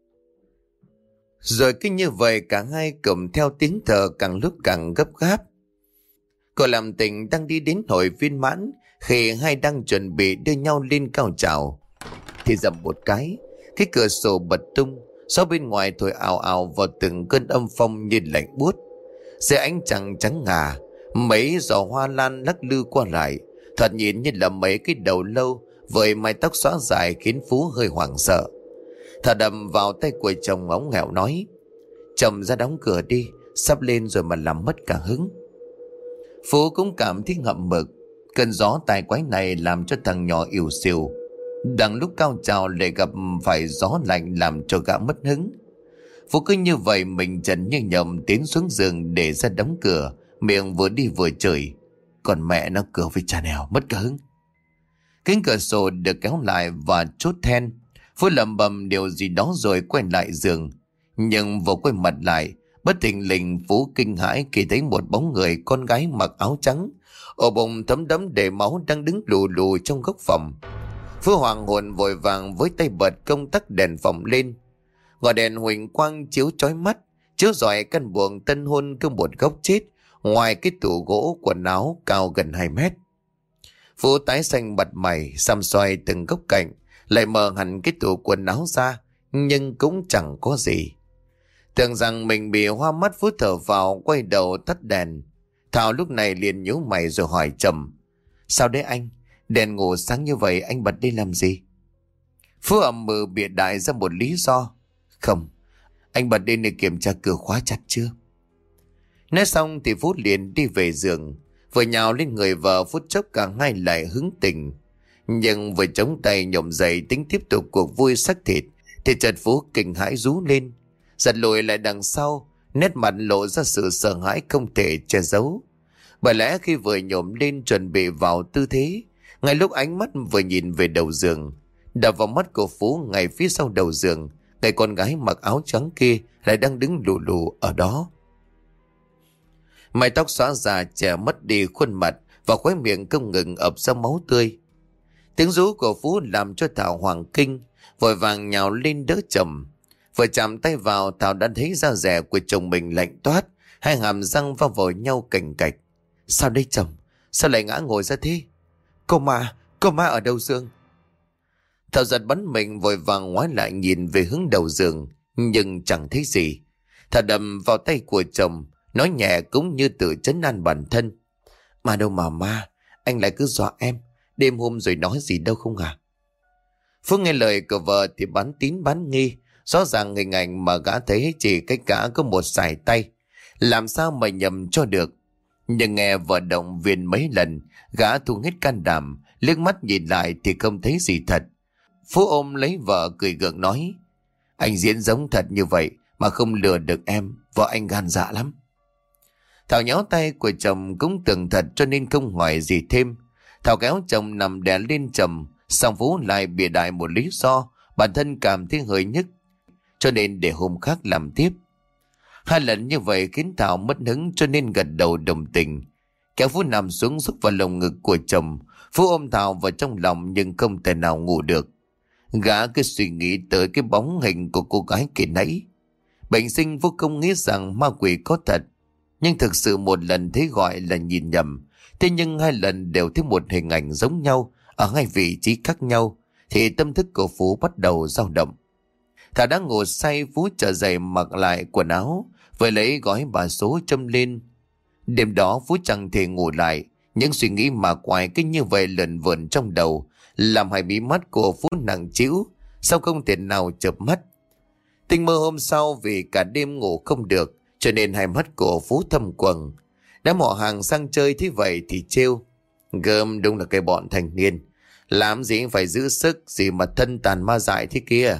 Rồi cứ như vậy cả hai cầm theo tiếng thở càng lúc càng gấp gáp. Cô làm tình đang đi đến hồi viên mãn, khi hai đang chuẩn bị đưa nhau lên cao trào thì dầm một cái, cái cửa sổ bật tung, gió bên ngoài thổi ào ào vào từng cơn âm phong như lạnh buốt. Dưới ánh trăng trắng ngà, Mấy giỏ hoa lan lắc lư qua lại, thoạt nhìn như là mấy cái đầu lâu với mái tóc xõa dài khiến Phú hơi hoảng sợ. Thà đầm vào tay của chồng ngóng nghẹo nói: "Chồng ra đóng cửa đi, sắp lên rồi mà làm mất cả hứng." Phú cũng cảm thấy ngậm mực. Cơn gió tài quái này làm cho thằng nhỏ ỉu xìu, đang lúc cao trào lại gặp phải gió lạnh làm cho gã mất hứng. Phú cứ như vậy mình trần như nhầm tiến xuống giường để ra đóng cửa, miệng vừa đi vừa chửi: "Còn mẹ nó cửa với cha nèo, mất cả hứng." Cánh cửa sổ được kéo lại và chốt then. Phú lẩm bẩm điều gì đó rồi quay lại giường. Nhưng vừa quay mặt lại, bất thình lình Phú kinh hãi khi thấy một bóng người con gái mặc áo trắng, ổ bụng thấm đẫm đầy máu đang đứng lù lù trong góc phòng. Phú hoàng hồn vội vàng với tay bật công tắc đèn phòng lên. Ngọn đèn huỳnh quang chiếu chói mắt, chiếu rọi căn buồng tân hôn cứ một góc chết ngoài cái tủ gỗ quần áo cao gần hai mét. Phú tái xanh mặt mày, xăm xoay từng góc cạnh, lại mở hẳn cái tủ quần áo ra, nhưng cũng chẳng có gì. Tưởng rằng mình bị hoa mắt, Phú thở vào quay đầu tắt đèn. Thảo lúc này liền nhíu mày rồi hỏi trầm: "Sao đấy anh? Đèn ngủ sáng như vậy anh bật đi làm gì?" Phú ậm mừ bịa đại ra một lý do: "Không, anh bật đi để kiểm tra cửa khóa chặt chưa." Nói xong thì Phú liền đi về giường. Vừa nhào lên người vợ, phút chốc cả hai lại hứng tình. Nhưng vừa chống tay nhổm dậy tính tiếp tục cuộc vui xác thịt thì chợt Phú kinh hãi rú lên, giật lùi lại đằng sau, nét mặt lộ ra sự sợ hãi không thể che giấu. Bởi lẽ khi vừa nhổm lên chuẩn bị vào tư thế, ngay lúc ánh mắt vừa nhìn về đầu giường, đập vào mắt của Phú ngay phía sau đầu giường, người con gái mặc áo trắng kia lại đang đứng lù lù ở đó. Mái tóc xõa già che mất đi khuôn mặt và khóe miệng không ngừng ập ra máu tươi. Tiếng rú của Phú làm cho Thảo hoàng kinh, vội vàng nhào lên đỡ chồng. Vừa chạm tay vào, Thảo đã thấy da dẻ của chồng mình lạnh toát, hai hàm răng va vào nhau cành cạch. "Sao đây chồng? Sao lại ngã ngồi ra thế?" "Cô ma, cô ma ở đầu giường." Thảo giật bắn mình vội vàng ngoái lại nhìn về hướng đầu giường, nhưng chẳng thấy gì. Thảo đầm vào tay của chồng, nói nhẹ cũng như tự trấn an bản thân: "Mà đâu mà ma, anh lại cứ dọa em, đêm hôm rồi nói gì đâu không à?" Phú nghe lời của vợ thì bán tín bán nghi. Rõ ràng hình ảnh mà gã thấy chỉ cách gã có một sải tay, làm sao mà nhầm cho được. Nhưng nghe vợ động viên mấy lần, gã thu hết can đảm, liếc mắt nhìn lại thì không thấy gì thật. Phú ôm lấy vợ cười gượng nói: "Anh diễn giống thật như vậy mà không lừa được em, vợ anh gan dạ lắm." Thảo nhéo tay của chồng cũng tưởng thật cho nên không hỏi gì thêm. Thảo kéo chồng nằm đè lên chồng, xong Phú lại bịa đại một lý do bản thân cảm thấy hơi nhức, cho nên để hôm khác làm tiếp. Hai lần như vậy khiến Thảo mất hứng, cho nên gật đầu đồng tình. Kéo Phú nằm xuống rúc vào lồng ngực của chồng. Phú ôm Thảo vào trong lòng nhưng không thể nào ngủ được. Gã cứ suy nghĩ tới cái bóng hình của cô gái kia nãy. Bệnh sinh vô công nghĩ rằng ma quỷ có thật, nhưng thực sự một lần thấy gọi là nhìn nhầm. Thế nhưng hai lần đều thấy một hình ảnh giống nhau ở hai vị trí khác nhau, thì tâm thức của Phú bắt đầu dao động. Thảo đang ngủ say, Phú trở dậy mặc lại quần áo, vừa lấy gói bà số châm lên. Đêm đó Phú chẳng thể ngủ lại, những suy nghĩ mà quái cứ như vậy lẩn vẩn trong đầu, làm hai mí mắt của Phú nặng trĩu, sao không thể nào chợp mắt. Tình mơ hôm sau vì cả đêm ngủ không được, cho nên hai mắt của Phú thâm quầng. Đã mò hàng sang chơi thế vậy thì trêu: "Gơm đúng là cái bọn thanh niên, làm gì phải giữ sức gì mà thân tàn ma dại thế kia."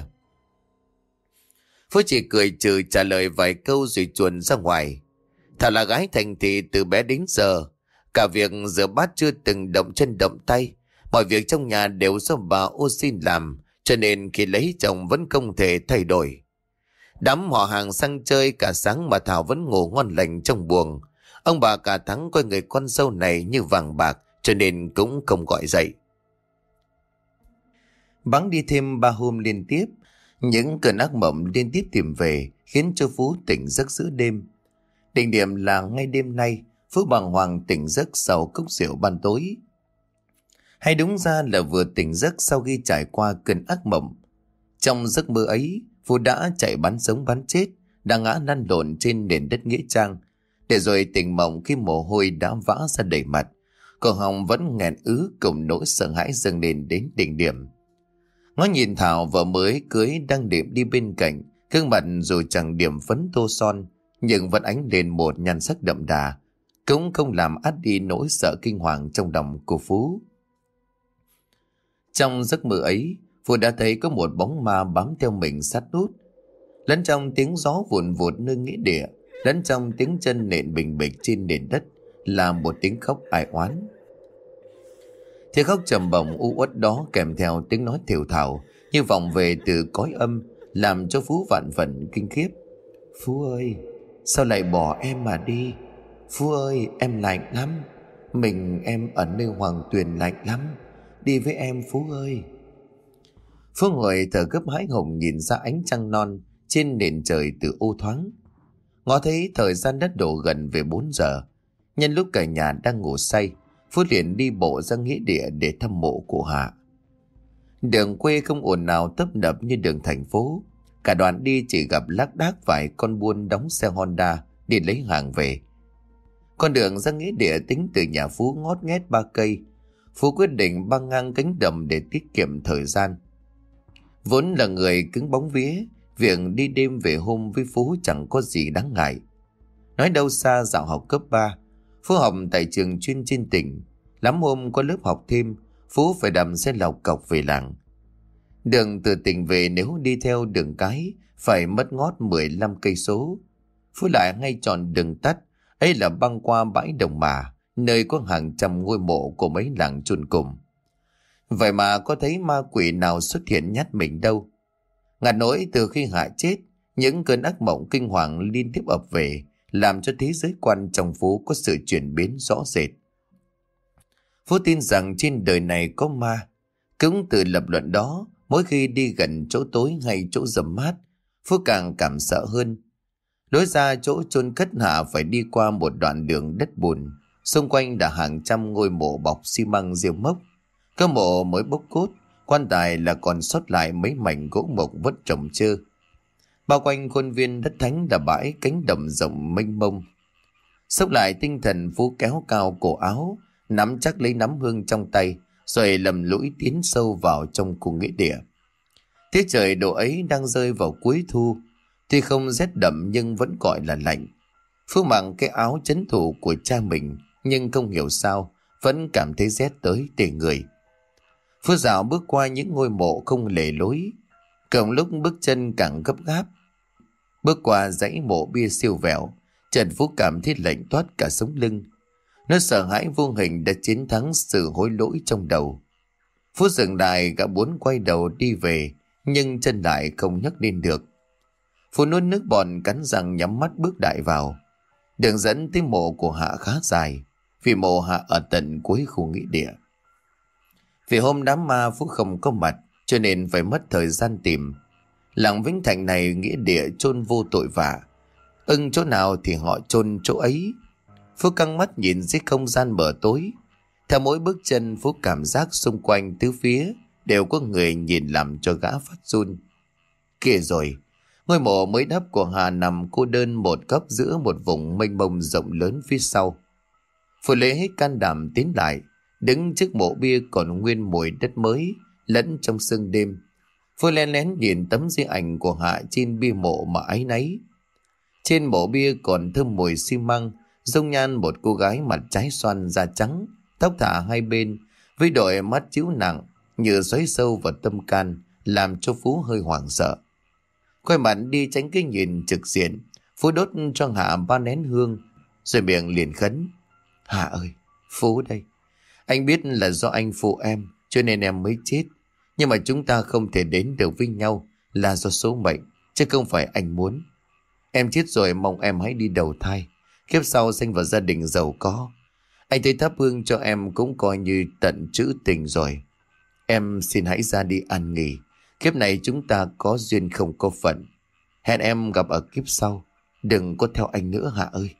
Phú chỉ cười trừ trả lời vài câu rồi chuồn ra ngoài. Thảo là gái thành thị từ bé đến giờ, cả việc rửa bát chưa từng động chân động tay, mọi việc trong nhà đều do bà ô xin làm, cho nên khi lấy chồng vẫn không thể thay đổi. Đám họ hàng sang chơi cả sáng mà Thảo vẫn ngủ ngon lành trong buồng. Ông bà cả tháng coi người con dâu này như vàng bạc, cho nên cũng không gọi dậy. Bẵng đi thêm ba hôm liên tiếp, những cơn ác mộng liên tiếp tìm về khiến cho Phú tỉnh giấc giữa đêm. Đỉnh điểm là ngay đêm nay, Phú bàng hoàng tỉnh giấc sau cốc rượu ban tối. Hay đúng ra là vừa tỉnh giấc sau khi trải qua cơn ác mộng. Trong giấc mơ ấy, Phú đã chạy bán sống bán chết, đang ngã lăn lộn trên nền đất nghĩa trang, Để rồi tỉnh mộng khi mồ hôi đã vã ra đầy mặt. Cổ họng vẫn nghẹn ứ cùng nỗi sợ hãi dâng lên đến đỉnh điểm. Ngó nhìn Thảo vợ mới cưới đang đệm đi bên cạnh, gương mặt dù chẳng điểm phấn tô son nhưng vẫn ánh lên một nhan sắc đậm đà, cũng không làm át đi nỗi sợ kinh hoàng trong lòng của Phú. Trong giấc mơ ấy, Phú đã thấy có một bóng ma bám theo mình sát nút. Lẫn trong tiếng gió vụn vụt nơi nghĩa địa, lẫn trong tiếng chân nện bình bịch trên nền đất là một tiếng khóc ai oán. Tiếng khóc trầm bổng u uất đó kèm theo tiếng nói thều thào như vọng về từ cõi âm, làm cho Phú vạn phần kinh khiếp. Phú ơi, sao lại bỏ em mà đi? Phú ơi, em lạnh lắm. Mình em ở nơi Hoàng Tuyền lạnh lắm. Đi với em Phú ơi. Phú ngồi thở gấp hãi hùng nhìn ra ánh trăng non trên nền trời từ ô thoáng. Ngó thấy thời gian đã đổ gần về bốn giờ. Nhân lúc cả nhà đang ngủ say, Phú liền đi bộ ra nghĩa địa để thăm mộ của Hạ. Đường quê không ồn ào tấp nập như đường thành phố. Cả đoàn đi chỉ gặp lác đác vài con buôn đóng xe Honda đi lấy hàng về. Con đường ra nghĩa địa tính từ nhà Phú ngót nghét ba cây. Phú quyết định băng ngang cánh đồng để tiết kiệm thời gian. Vốn là người cứng bóng vía, việc đi đêm về hôm với Phú chẳng có gì đáng ngại. Nói đâu xa dạo học cấp ba, Phú học tại trường chuyên trên tỉnh. Lắm hôm có lớp học thêm, Phú phải đầm xe lọc cọc về làng. Đường từ tỉnh về nếu đi theo đường cái phải mất ngót mười lăm cây số. Phú lại ngay chọn đường tắt, ấy là băng qua bãi Đồng Mà, nơi có hàng trăm ngôi mộ của mấy làng chôn cùng. Vậy mà có thấy ma quỷ nào xuất hiện nhát mình đâu. Ngặt nỗi từ khi Hạ chết, những cơn ác mộng kinh hoàng liên tiếp ập về, làm cho thế giới quan trong Phú có sự chuyển biến rõ rệt. Phú tin rằng trên đời này có ma. Cũng từ lập luận đó, mỗi khi đi gần chỗ tối hay chỗ rầm mát, Phú càng cảm sợ hơn. Lối ra chỗ chôn cất Hạ phải đi qua một đoạn đường đất bùn, xung quanh là hàng trăm ngôi mộ bọc xi măng rêu mốc. Có mộ mới bốc cốt, quan tài là còn sót lại mấy mảnh gỗ mộc vất trồng trơ. Bao quanh khuôn viên đất thánh là bãi cánh đồng rộng mênh mông. Xốc lại tinh thần, Phú kéo cao cổ áo, nắm chắc lấy nắm hương trong tay, rồi lầm lũi tiến sâu vào trong khu nghĩa địa. Tiết trời độ ấy đang rơi vào cuối thu, tuy không rét đậm nhưng vẫn gọi là lạnh. Phú mặc cái áo trấn thủ của cha mình, nhưng không hiểu sao vẫn cảm thấy rét tới tê người. Phú dạo bước qua những ngôi mộ không lề lối, cộng lúc bước chân càng gấp gáp. Bước qua dãy mộ bia siêu vẹo, Trần Phú cảm thấy lạnh toát cả sống lưng. Nó sợ hãi vô hình đã chiến thắng sự hối lỗi trong đầu. Phú dừng lại, gã muốn quay đầu đi về, nhưng chân lại không nhấc lên được. Phú nuốt nước bọt cắn răng nhắm mắt bước đại vào. Đường dẫn tới mộ của Hạ khá dài, vì mộ Hạ ở tận cuối khu nghĩa địa. Vì hôm đám ma Phú không có mặt, cho nên phải mất thời gian tìm. Làng Vĩnh Thạnh này nghĩa địa chôn vô tội vạ, ưng chỗ nào thì họ chôn chỗ ấy. Phú căng mắt nhìn dưới không gian mờ tối. Theo mỗi bước chân, Phú cảm giác xung quanh tứ phía đều có người nhìn, làm cho gã phát run. Kìa rồi, ngôi mộ mới đắp của Hà nằm cô đơn một góc giữa một vùng mênh mông rộng lớn phía sau. Phú lấy hết can đảm tiến lại, đứng trước mộ bia còn nguyên mùi đất mới lẫn trong sương đêm. Phú lén lén nhìn tấm di ảnh của Hạ trên bia mộ mà áy náy. Trên mộ bia còn thơm mùi xi măng, dung nhan một cô gái mặt trái xoan da trắng, tóc thả hai bên, với đôi mắt chiếu nặng như xoáy sâu vào tâm can, làm cho Phú hơi hoảng sợ. Quay mặt đi tránh cái nhìn trực diện, Phú đốt cho Hạ ba nén hương, rồi miệng liền khấn: Hạ ơi, Phú đây. Anh biết là do anh phụ em, cho nên em mới chết. Nhưng mà chúng ta không thể đến được với nhau là do số mệnh, chứ không phải anh muốn. Em chết rồi, mong em hãy đi đầu thai, kiếp sau sinh vào gia đình giàu có. Anh thấy thắp hương cho em cũng coi như tận trữ tình rồi. Em xin hãy ra đi an nghỉ. Kiếp này chúng ta có duyên không có phận. Hẹn em gặp ở kiếp sau. Đừng có theo anh nữa Hạ ơi.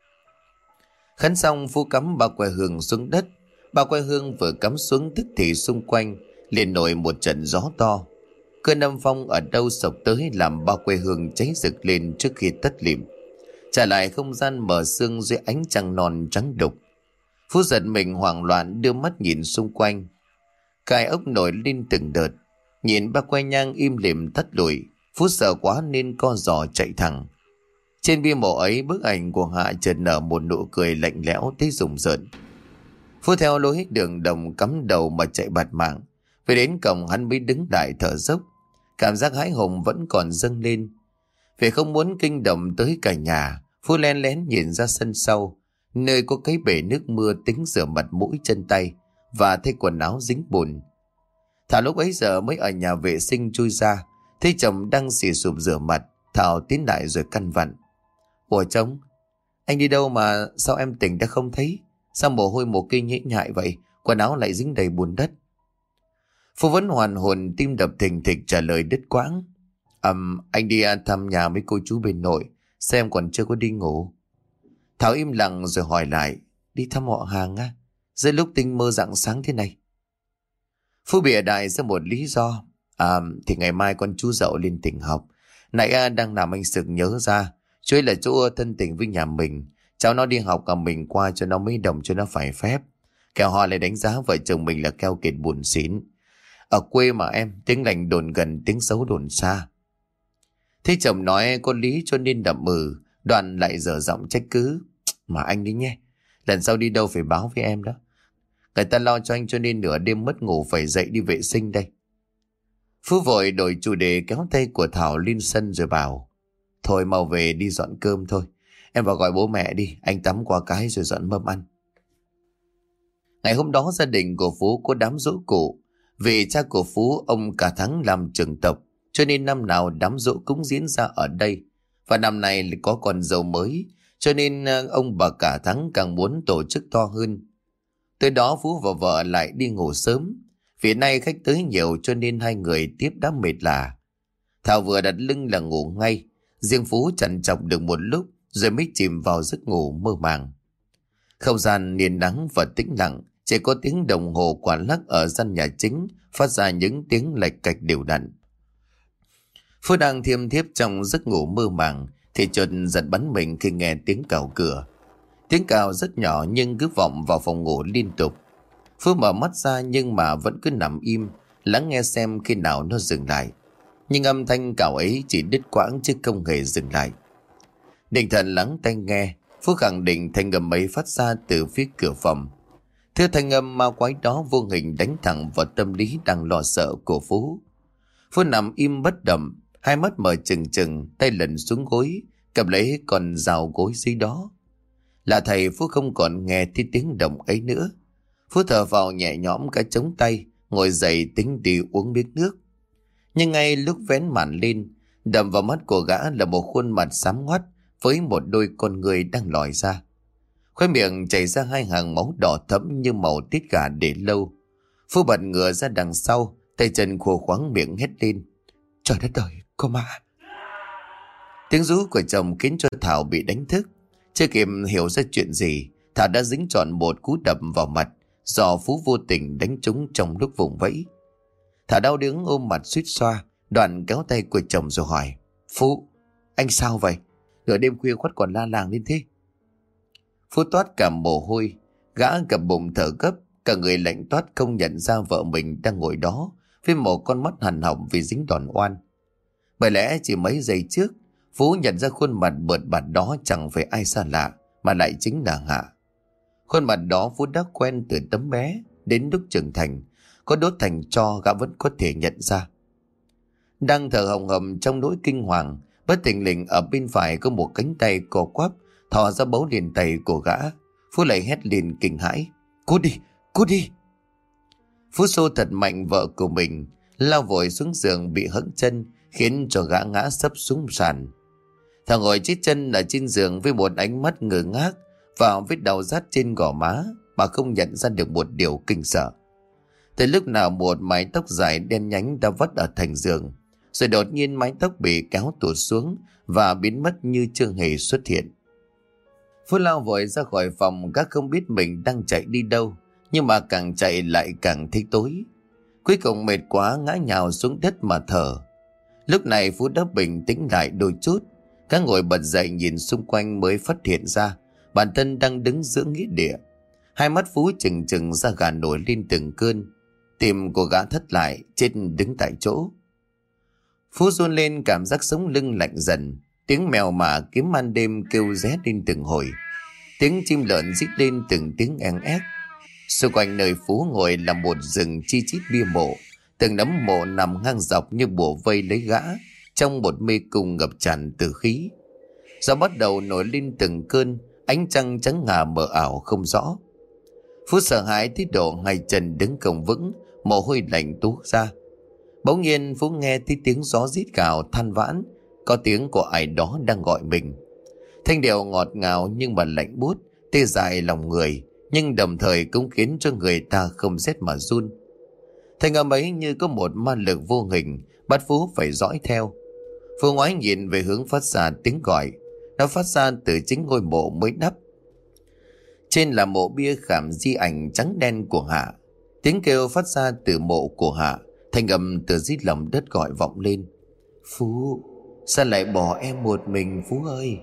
Khấn xong, Phú cắm ba que hương xuống đất. Ba que hương vừa cắm xuống tức thì xung quanh liền nổi một trận gió to. Cơn âm phong ở đâu sộc tới làm ba que hương cháy rực lên trước khi tắt lịm. trả lại không gian mờ sương dưới ánh trăng non trắng đục. Phú giật mình hoảng loạn đưa mắt nhìn xung quanh. Cài ốc nổi lên từng đợt, nhìn ba que nhang im lìm thất lùi. Phú sợ quá nên co giò chạy thẳng. Trên bia mộ ấy, bức ảnh của Hạ chợt nở một nụ cười lạnh lẽo tới rùng rợn. Phú theo lối đường đồng cắm đầu mà chạy bạt mạng. Về đến cổng hắn mới đứng lại thở dốc. Cảm giác hãi hùng vẫn còn dâng lên. Vì không muốn kinh động tới cả nhà, Phú len lén nhìn ra sân sau, nơi có cái bể nước mưa tính rửa mặt mũi chân tay và thay quần áo dính bùn. Thảo lúc ấy giờ mới ở nhà vệ sinh chui ra, thấy chồng đang xì sụp rửa mặt. Thảo tiến lại rồi căn vặn: "Ủa chồng, anh đi đâu mà sao em tỉnh đã không thấy? Sao mồ hôi mồ kinh nhễ nhại vậy? Quần áo lại dính đầy bùn đất." Phú vẫn hoàn hồn, tim đập thình thịch trả lời đứt quãng: Ừm, anh đi thăm nhà mấy cô chú bên nội, xem còn chưa có đi ngủ. Thảo im lặng rồi hỏi lại: "Đi thăm họ hàng á? Giữa lúc tinh mơ rạng sáng thế này?" Phú bịa đại ra một lý do: À, thì ngày mai con chú Dậu lên tỉnh học. Nãy à, đang làm anh sực nhớ ra, chú ấy là chỗ thân tình với nhà mình. Cháu nó đi học cả mình qua cho nó mấy đồng cho nó phải phép. Kẻo họ lại đánh giá vợ chồng mình là keo kiệt buồn xỉn. Ở quê mà em, tiếng lành đồn gần, tiếng xấu đồn xa. Thế chồng nói có lý cho nên đậm mừ, Đoàn lại dở giọng trách cứ: Mà anh đi nhé, lần sau đi đâu phải báo với em đó. Người ta lo cho anh cho nên nửa đêm mất ngủ phải dậy đi vệ sinh đây. Phú vội đổi chủ đề kéo tay của Thảo lên sân rồi bảo: Thôi mau về đi dọn cơm thôi. Em vào gọi bố mẹ đi, anh tắm qua cái rồi dọn mâm ăn. Ngày hôm đó gia đình của Phú có đám giỗ cụ. Vì cha của Phú ông cả Thắng làm trưởng tộc, cho nên năm nào đám giỗ cũng diễn ra ở đây. Và năm nay lại có con dâu mới, cho nên ông bà cả Thắng càng muốn tổ chức to hơn. Tới đó Phú và vợ lại đi ngủ sớm. Vì nay khách tới nhiều cho nên hai người tiếp đã mệt lả. Thảo vừa đặt lưng là ngủ ngay. Riêng Phú chằn chọc được một lúc rồi mới chìm vào giấc ngủ mơ màng. Không gian yên nắng và tĩnh lặng, chỉ có tiếng đồng hồ quả lắc ở gian nhà chính phát ra những tiếng lạch cạch đều đặn. Phú đang thiêm thiếp trong giấc ngủ mơ màng thì chợt giật bắn mình khi nghe tiếng cào cửa. Tiếng cào rất nhỏ nhưng cứ vọng vào phòng ngủ liên tục. Phú mở mắt ra nhưng mà vẫn cứ nằm im, lắng nghe xem khi nào nó dừng lại. Nhưng âm thanh cào ấy chỉ đứt quãng chứ không hề dừng lại. Định thần lắng tai nghe, Phú khẳng định thanh âm ấy phát ra từ phía cửa phòng. Thứ thanh âm ma quái đó vô hình đánh thẳng vào tâm lý đang lo sợ của Phú. Phú nằm im bất động, hai mắt mở trừng trừng, tay lần xuống gối, cầm lấy con dao gối dưới đó. Là thầy, Phú không còn nghe thấy tiếng động ấy nữa. Phú thở vào nhẹ nhõm cả chống tay, ngồi dậy tính đi uống miếng nước. Nhưng ngay lúc vén màn lên, đập vào mắt của gã là một khuôn mặt xám ngoắt với một đôi con người đang lòi ra. Khóe miệng chảy ra hai hàng máu đỏ thẫm như màu tiết gà để lâu. Phú bật ngửa ra đằng sau, tay chân khô khoáng miệng hét lên: Trời đất ơi, có ma! Tiếng rú của chồng khiến cho Thảo bị đánh thức. Chưa kịp hiểu ra chuyện gì, Thảo đã dính trọn một cú đập vào mặt do Phú vô tình đánh trúng trong lúc vùng vẫy. Thảo đau đớn ôm mặt suýt xoa. Đoàn kéo tay của chồng rồi hỏi: Phú, anh sao vậy? Nửa đêm khuya khoắt còn la làng lên thế? Phú toát cả mồ hôi, gã cặp bụng thở gấp, cả người lạnh toát không nhận ra vợ mình đang ngồi đó với một con mắt hằn học vì dính đòn oan. Bởi lẽ chỉ mấy giây trước, Phú nhận ra khuôn mặt bợt bạt đó chẳng phải ai xa lạ mà lại chính là Hạ. Khuôn mặt đó Phú đã quen từ tấm bé đến lúc trưởng thành, có đốt thành tro gã vẫn có thể nhận ra. Đang thở hồng hầm trong nỗi kinh hoàng, bất thình lình ở bên phải có một cánh tay co quắp thò ra bấu liền tay của gã. Phú lại hét lên kinh hãi: Cút đi, cút đi! Phú xô thật mạnh vợ của mình, lao vội xuống giường bị hững chân khiến cho gã ngã sấp xuống sàn. Thằng ngồi chết chân ở trên giường với một ánh mắt ngơ ngác và vết đau rát trên gò má mà không nhận ra được một điều kinh sợ. Từ lúc nào một mái tóc dài đen nhánh đã vắt ở thành giường, rồi đột nhiên mái tóc bị kéo tụt xuống và biến mất như chưa hề xuất hiện. Phú lao vội ra khỏi phòng, các không biết mình đang chạy đi đâu, nhưng mà càng chạy lại càng thấy tối. Cuối cùng mệt quá ngã nhào xuống đất mà thở. Lúc này Phú đã bình tĩnh lại đôi chút, Các ngồi bật dậy nhìn xung quanh mới phát hiện ra bản thân đang đứng giữa nghĩa địa. Hai mắt Phú chừng chừng ra gà nổi lên từng cơn. Tim của gã thất lại, chết đứng tại chỗ. Phú run lên, cảm giác sống lưng lạnh dần. Tiếng mèo mả kiếm ban đêm kêu ré lên từng hồi. Tiếng chim lợn rít lên từng tiếng eng ép. Xung quanh nơi Phú ngồi là một rừng chi chít bia mộ. Từng nấm mộ nằm ngang dọc như bủa vây lấy gã trong một mê cung ngập tràn tử khí. Gió bắt đầu nổi lên từng cơn, ánh trăng trắng ngà mờ ảo không rõ. Phú sợ hãi tới độ hai chân đứng không vững, mồ hôi lạnh túa ra. Bỗng nhiên Phú nghe thấy tiếng gió rít gào than vãn, có tiếng của ai đó đang gọi mình. Thanh điệu ngọt ngào nhưng mà lạnh buốt, tê dại lòng người, nhưng đồng thời cũng khiến cho người ta không rét mà run. Thanh âm ấy như có một ma lực vô hình bắt Phú phải dõi theo. Phú ngoái nhìn về hướng phát ra tiếng gọi. Nó phát ra từ chính ngôi mộ mới đắp. Trên là mộ bia khảm di ảnh trắng đen của Hạ. Tiếng kêu phát ra từ mộ của Hạ. Thanh âm từ dưới lòng đất gọi vọng lên. Phú, sao lại bỏ em một mình Phú ơi?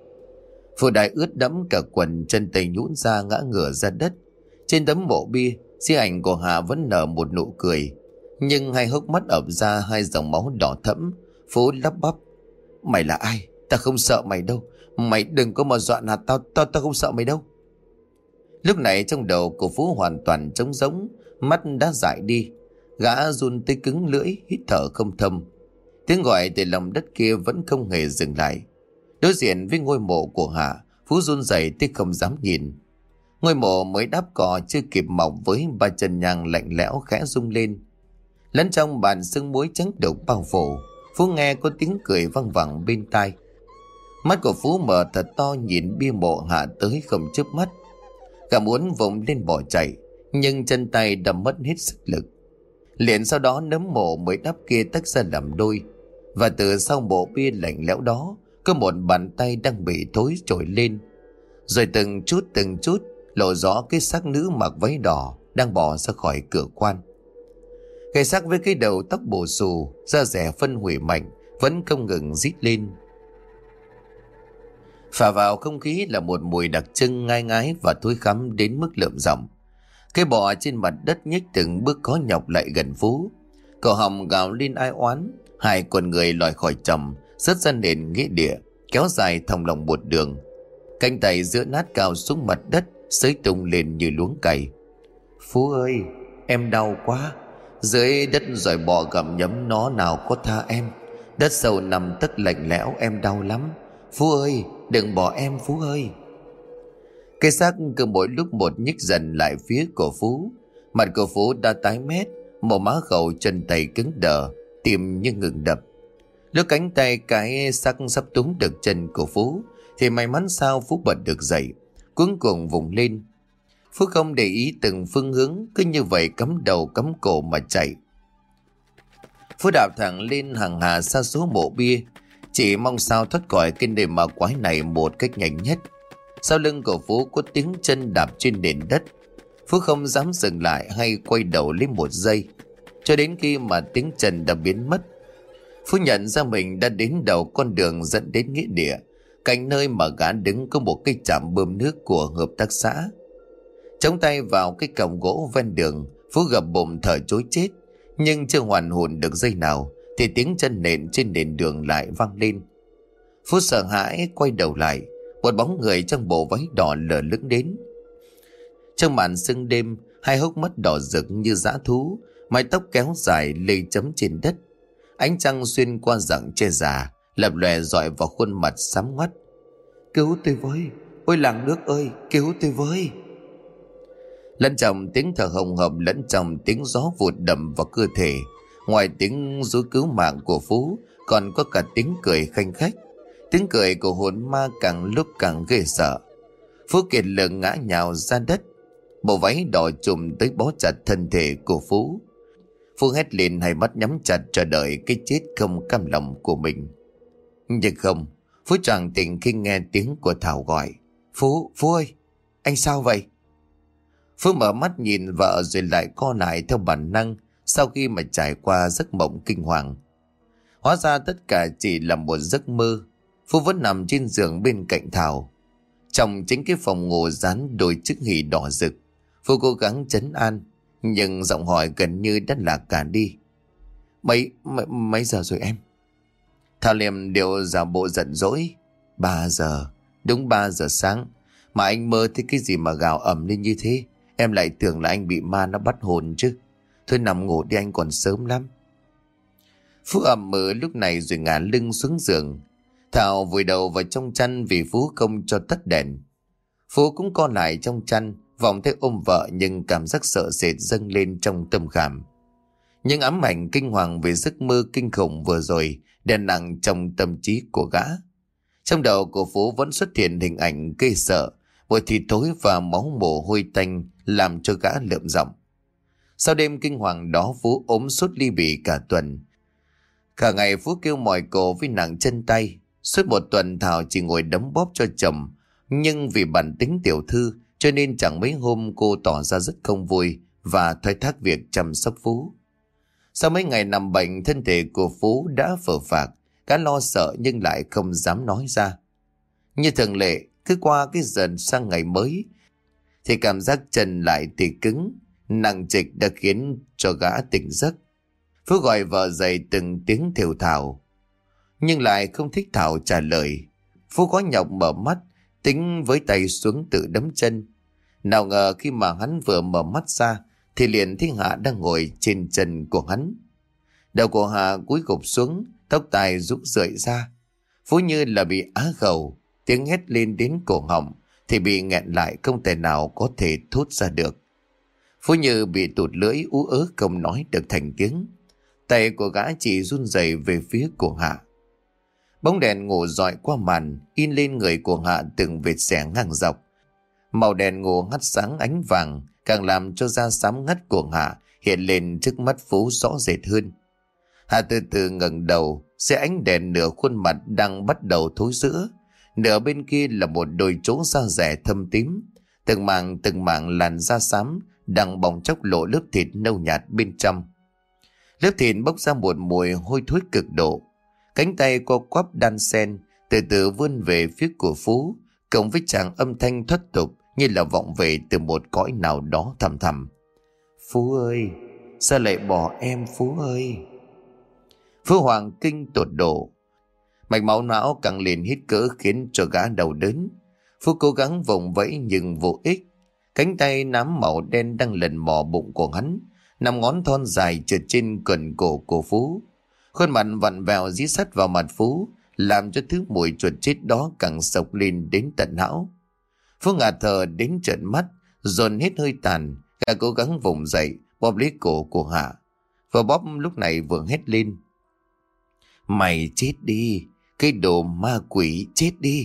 Phú Đại ướt đẫm cả quần, chân tay nhũn ra ngã ngửa ra đất. Trên tấm mộ bia, di ảnh của Hạ vẫn nở một nụ cười. Nhưng hai hốc mắt ập ra hai dòng máu đỏ thẫm. Phú lắp bắp. Mày là ai? Ta không sợ mày đâu. Mày đừng có mà dọa nạt tao. Tao tao không sợ mày đâu. Lúc này trong đầu của Phú hoàn toàn trống rỗng. Mắt đã dại đi. Gã run tới cứng lưỡi, hít thở không thâm. Tiếng gọi từ lòng đất kia vẫn không hề dừng lại. Đối diện với ngôi mộ của Hạ, Phú run rẩy tới không dám nhìn. Ngôi mộ mới đắp cỏ chưa kịp mọc với ba chân nhang lạnh lẽo khẽ rung lên. Lẫn trong bàn sương muối trắng đục bao phủ, Phú nghe có tiếng cười văng vẳng bên tai. Mắt của Phú mở thật to nhìn bia mộ Hạ tới không chớp mắt. Gã muốn vùng lên bỏ chạy, nhưng chân tay đã mất hết sức lực. Liền sau đó nấm mộ mới đắp kia tách ra làm đôi, và từ sau mộ bia lạnh lẽo đó có một bàn tay đang bị thối trồi lên, rồi từng chút từng chút lộ rõ cái xác nữ mặc váy đỏ đang bò ra khỏi cửa quan. Cái xác với cái đầu tóc bù xù, da rẻ phân hủy mạnh vẫn không ngừng rít lên. Phả vào không khí là một mùi đặc trưng ngai ngái và thối khắm đến mức lợm giọng. Cái bò trên mặt đất nhích từng bước khó nhọc lại gần Phú. Cổ họng gào lên ai oán. Hai con người lòi khỏi chồng, rớt ra nền nghĩa địa, kéo dài thòng lòng một đường. Cánh tay giữa nát cao xuống mặt đất, xới tung lên như luống cày. Phú ơi, em đau quá. Dưới đất rồi bò gặm nhấm nó nào có tha em. Đất sâu nằm tấc lạnh lẽo, em đau lắm. Phú ơi, đừng bỏ em Phú ơi. Cái xác cứ mỗi lúc một nhích dần lại phía của Phú. Mặt của Phú đã tái mét, màu má khẩu, chân tay cứng đờ, tim như ngừng đập. Lúc cánh tay cái xác sắp túm được chân của Phú thì may mắn sao Phú bật được dậy, cuống cuồng vùng lên. Phú không để ý từng phương hướng, cứ như vậy cắm đầu cắm cổ mà chạy. Phú đạp thẳng lên hàng hà sa số mộ bia, chỉ mong sao thoát khỏi cái đêm ma quái này một cách nhanh nhất. Sau lưng của Phú có tiếng chân đạp trên nền đất. Phú không dám dừng lại hay quay đầu lấy một giây, cho đến khi mà tiếng chân đã biến mất. Phú nhận ra mình đã đến đầu con đường dẫn đến nghĩa địa, cạnh nơi mà gã đứng có một cái trạm bơm nước của hợp tác xã. Chống tay vào cái còng gỗ ven đường, Phú gập bụng thở trối chết, nhưng chưa hoàn hồn được giây nào thì tiếng chân nện trên nền đường lại vang lên. Phú sợ hãi quay đầu lại, một bóng người trong bộ váy đỏ lờ lững đến. Trong màn sương đêm, hai hốc mắt đỏ rực như dã thú, mái tóc kéo dài lây chấm trên đất. Ánh trăng xuyên qua rặng tre già, lập lòe dọi vào khuôn mặt xám ngoắt. Cứu tôi với, ôi làng nước ơi, cứu tôi với. Lẫn trong tiếng thở hồng hộc, lẫn trong tiếng gió vụt đầm vào cơ thể, ngoài tiếng rú cứu mạng của Phú còn có cả tiếng cười khanh khách. Tiếng cười của hồn ma càng lúc càng ghê sợ. Phú kiệt lực ngã nhào ra đất, bộ váy đỏ trùm tới bó chặt thân thể của Phú. Phú hét lên, hai mắt nhắm chặt chờ đợi cái chết không cam lòng của mình. Nhưng không, Phú choàng tỉnh khi nghe tiếng của Thảo gọi. Phú, Phú ơi, anh sao vậy? Phú mở mắt nhìn vợ rồi lại co lại theo bản năng sau khi mà trải qua giấc mộng kinh hoàng. Hóa ra tất cả chỉ là một giấc mơ. Phú vẫn nằm trên giường bên cạnh Thảo. Trong chính cái phòng ngủ dán đôi chiếc hỷ đỏ rực, Phú cố gắng trấn an, nhưng giọng hỏi gần như đã lạc cả đi. Mấy, mấy, mấy giờ rồi em? Thảo liềm điệu giả bộ giận dỗi. Ba giờ, đúng ba giờ sáng. Mà anh mơ thấy cái gì mà gào ầm lên như thế? Em lại tưởng là anh bị ma nó bắt hồn chứ. Thôi nằm ngủ đi, anh còn sớm lắm. Phú ầm mơ lúc này rồi ngả lưng xuống giường. Thảo vùi đầu vào trong chăn vì Phú không cho tắt đèn. Phú cũng co lại trong chăn, vòng tay ôm vợ nhưng cảm giác sợ sệt dâng lên trong tâm khảm. Những ám ảnh kinh hoàng về giấc mơ kinh khủng vừa rồi đè nặng trong tâm trí của gã. Trong đầu của Phú vẫn xuất hiện hình ảnh ghê sợ, mùi thịt thối và máu mồ hôi tanh làm cho gã lợm giọng. Sau đêm kinh hoàng đó, Phú ốm sốt ly bì cả tuần. Cả ngày Phú kêu mỏi cổ với nặng chân tay. Suốt một tuần Thảo chỉ ngồi đấm bóp cho chồng, nhưng vì bản tính tiểu thư cho nên chẳng mấy hôm cô tỏ ra rất không vui và thoái thác việc chăm sóc Phú. Sau mấy ngày nằm bệnh, thân thể của Phú đã phờ phạc, gã lo sợ nhưng lại không dám nói ra. Như thường lệ, cứ qua cái dần sang ngày mới thì cảm giác chân lại tê cứng, nặng trịch đã khiến cho gã tỉnh giấc. Phú gọi vợ dậy từng tiếng thều thào, nhưng lại không thích Thảo trả lời. Phú có nhọc mở mắt, tính với tay xuống tự đấm chân. Nào ngờ khi mà hắn vừa mở mắt ra thì liền thấy Hạ đang ngồi trên chân của hắn. Đầu của Hạ cúi gục xuống, tóc tai rụng rượi ra. Phú như là bị á khẩu, tiếng hét lên đến cổ họng thì bị nghẹn lại, không thể nào có thể thốt ra được. Phú như bị tụt lưỡi, ú ớ không nói được thành tiếng. Tay của gã chỉ run rẩy về phía của Hạ. Bóng đèn ngủ dọi qua màn, in lên người của Hạ từng vệt xẻ ngang dọc. Màu đèn ngủ hắt sáng ánh vàng, càng làm cho da xám ngắt của Hạ hiện lên trước mắt Phú rõ rệt hơn. Hạ từ từ ngẩng đầu, xe ánh đèn nửa khuôn mặt đang bắt đầu thối rữa, nửa bên kia là một đôi chỗ da rẻ thâm tím, từng mảng từng mảng làn da xám đang bong chóc lộ lớp thịt nâu nhạt bên trong. Lớp thịt bốc ra một mùi hôi thối cực độ. Cánh tay co quắp đan sen từ từ vươn về phía của Phú, cộng với chàng âm thanh thoát tục như là vọng về từ một cõi nào đó thầm thầm. Phú ơi, sao lại bỏ em Phú ơi? Phú hoàng kinh tột độ, mạch máu não càng liền hít cỡ khiến cho gã đầu đớn. Phú cố gắng vùng vẫy nhưng vô ích. Cánh tay nám màu đen đang lần mò bụng của hắn, năm ngón thon dài trượt trên cần cổ của Phú. Khuôn mặt vặn vẹo dí sắt vào mặt Phú, làm cho thứ mùi chuột chết đó càng sộc lên đến tận não. Phú ngạt thở đến trợn mắt, dồn hết hơi tàn. Gã cố gắng vùng dậy, bóp lấy cổ của Hạ. Và bóp lúc này vừa hét lên. Mày chết đi, cái đồ ma quỷ, chết đi.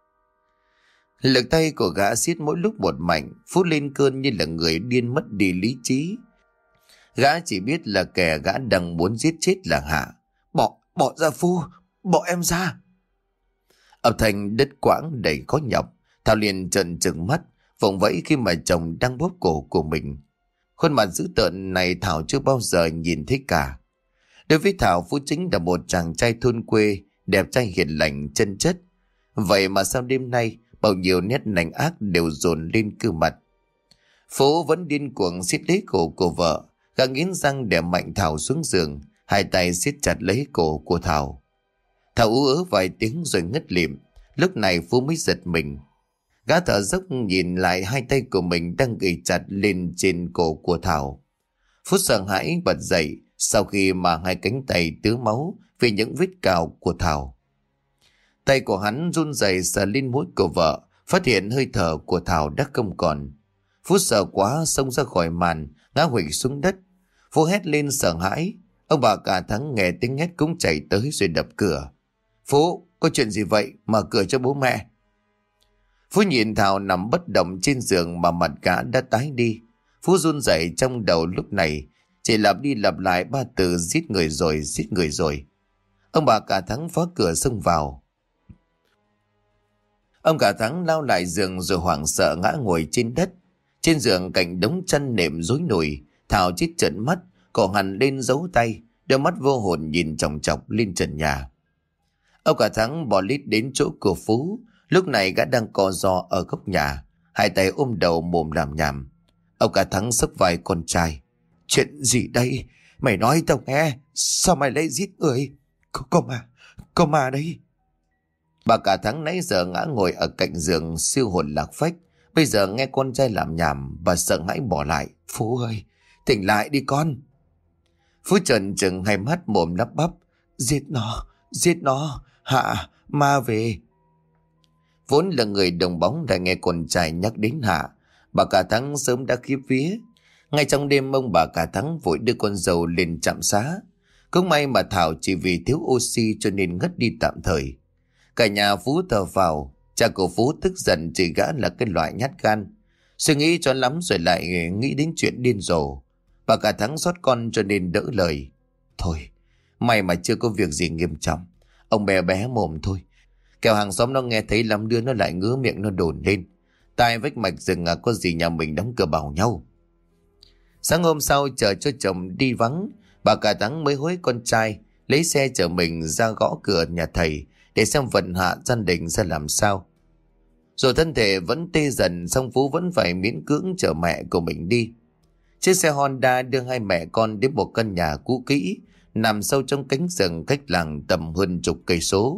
Lực tay của gã siết mỗi lúc một mạnh. Phú lên cơn như là người điên mất đi lý trí. Gã chỉ biết là kẻ gã đang muốn giết chết là Hạ. Bỏ, bỏ ra Phú, bỏ em ra. Âm thanh đứt quãng đầy khó nhọc. Thảo liền trợn trừng mắt, vùng vẫy khi mà chồng đang bóp cổ của mình. Khuôn mặt dữ tợn này Thảo chưa bao giờ nhìn thấy cả. Đối với Thảo, Phú chính là một chàng trai thôn quê, đẹp trai hiền lành chân chất. Vậy mà sau đêm nay, bao nhiêu nét lành ác đều dồn lên gương mặt. Phú vẫn điên cuồng siết lấy cổ của vợ, gã nghiến răng đè mạnh Thảo xuống giường, hai tay siết chặt lấy cổ của Thảo. Thảo ú ớ vài tiếng rồi ngất lịm. Lúc này Phú mới giật mình. Gã thở dốc nhìn lại hai tay của mình đang gầy chặt lên trên cổ của Thảo. Phú sợ hãi bật dậy sau khi mà hai cánh tay tứa máu vì những vết cào của Thảo. Tay của hắn run rẩy sờ lên mũi của vợ, phát hiện hơi thở của Thảo đã không còn. Phú sợ quá xông ra khỏi màn, ngã huỵch xuống đất. Phú hét lên sợ hãi. Ông bà cả Thắng nghe tiếng hét cũng chạy tới rồi đập cửa. Phú, có chuyện gì vậy? Mở cửa cho bố mẹ. Phú nhìn Thảo nằm bất động trên giường mà mặt gã đã tái đi. Phú run rẩy, trong đầu lúc này chỉ lặp đi lặp lại ba từ giết người rồi, giết người rồi. Ông bà cả Thắng phá cửa xông vào. Ông cả Thắng lao lại giường rồi hoảng sợ ngã ngồi trên đất. Trên giường cạnh đống chăn nệm rối nùi, Thảo chít trợn mắt, cổ hằn lên giấu tay, đôi mắt vô hồn nhìn chòng chọc lên trần nhà. Ông cả Thắng bỏ lít đến chỗ của Phú. Lúc này gã đang co ro ở góc nhà, hai tay ôm đầu mồm làm nhảm. Ông cả Thắng xốc vai con trai. Chuyện gì đây? Mày nói tao nghe. Sao mày lại giết người? Có, có mà, có mà đây. Bà cả Thắng nãy giờ ngã ngồi ở cạnh giường siêu hồn lạc phách. Bây giờ nghe con trai làm nhảm, bà sợ hãi bỏ lại. Phú ơi, tỉnh lại đi con. Phú trần trừng hai mắt mồm lắp bắp. Giết nó, giết nó, Hạ, ma về. Vốn là người đồng bóng đã nghe con trai nhắc đến Hạ, bà cả Thắng sớm đã khiếp vía. Ngay trong đêm ông bà cả Thắng vội đưa con dâu lên trạm xá. Cũng may mà Thảo chỉ vì thiếu oxy cho nên ngất đi tạm thời. Cả nhà Phú thở vào. Cha của Phú tức giận chỉ gã là cái loại nhát gan, suy nghĩ cho lắm rồi lại nghĩ đến chuyện điên rồ. Bà cả Thắng xót con cho nên đỡ lời. Thôi, may mà chưa có việc gì nghiêm trọng. Ông bé bé mồm thôi. Kẻo hàng xóm nó nghe thấy lắm đứa nó lại ngứa miệng nó đồn lên. Tai vách mạch rừng à, có gì nhà mình đóng cửa bảo nhau. Sáng hôm sau chờ cho chồng đi vắng, bà cả Thắng mới hối con trai lấy xe chở mình ra gõ cửa nhà thầy để xem vận hạ gia đình ra làm sao. Rồi thân thể vẫn tê dần, song Phú vẫn phải miễn cưỡng chở mẹ của mình đi. Chiếc xe Honda đưa hai mẹ con đến một căn nhà cũ kỹ nằm sâu trong cánh rừng cách làng tầm hơn chục cây số.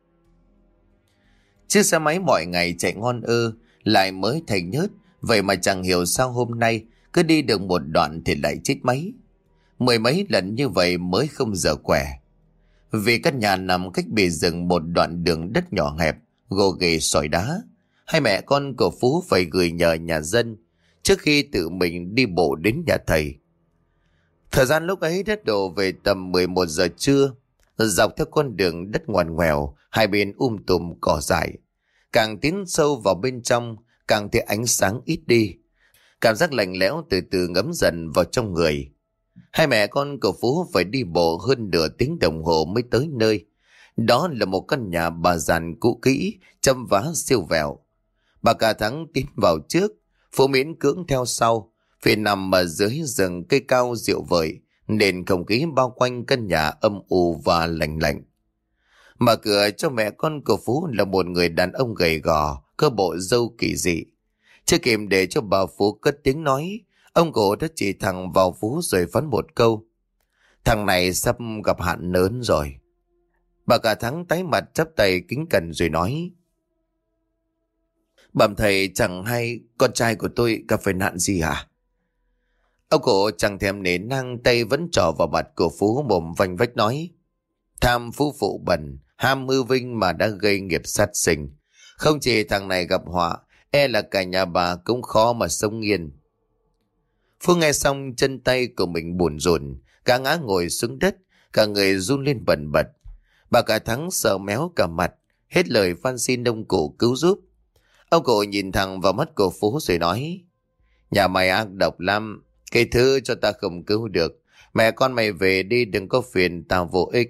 Chiếc xe máy mọi ngày chạy ngon ơ, lại mới thành nhớt, vậy mà chẳng hiểu sao hôm nay cứ đi được một đoạn thì lại chết máy. Mười mấy lần như vậy mới không dở quẻ. Vì căn nhà nằm cách bìa rừng một đoạn đường đất nhỏ hẹp, gồ ghề sỏi đá, hai mẹ con của Phú phải gửi nhờ nhà dân trước khi tự mình đi bộ đến nhà thầy. Thời gian lúc ấy đất đổ về tầm mười một giờ trưa, dọc theo con đường đất ngoằn ngoèo, hai bên um tùm cỏ dại. Càng tiến sâu vào bên trong, càng thấy ánh sáng ít đi. Cảm giác lạnh lẽo từ từ ngấm dần vào trong người. Hai mẹ con của Phú phải đi bộ hơn nửa tiếng đồng hồ mới tới nơi. Đó là một căn nhà bà dàn cũ kỹ, châm vá siêu vẹo. Bà cả Thắng tiến vào trước, Phú miễn cưỡng theo sau. Vì nằm ở dưới rừng cây cao dịu vợi, nên không khí bao quanh căn nhà âm u và lạnh lạnh. Mở cửa cho mẹ con của Phú là một người đàn ông gầy gò, có bộ râu kỳ dị. Chưa kịp để cho bà Phú cất tiếng nói, ông cụ đã chỉ thẳng vào Phú rồi phán một câu. Thằng này sắp gặp hạn lớn rồi. Bà cả Thắng tái mặt chắp tay kính cẩn rồi nói. Bẩm thầy, chẳng hay con trai của tôi gặp phải nạn gì hả? Ông cụ chẳng thèm nể nang, tay vẫn trỏ vào mặt của Phú, mồm vành vách nói. Tham phú phụ bẩn, ham hư vinh mà đã gây nghiệp sát sinh. Không chỉ thằng này gặp họa, e là cả nhà bà cũng khó mà sống yên. Phú nghe xong chân tay của mình buồn rùn, cả ngã ngồi xuống đất, cả người run lên bần bật. Bà cả Thắng sợ méo cả mặt, hết lời van xin ông cụ cứu giúp. Ông cụ nhìn thẳng vào mắt của Phú rồi nói. Nhà mày ác độc lắm, cái thứ cho ta không cứu được. Mẹ con mày về đi, đừng có phiền tao vô ích.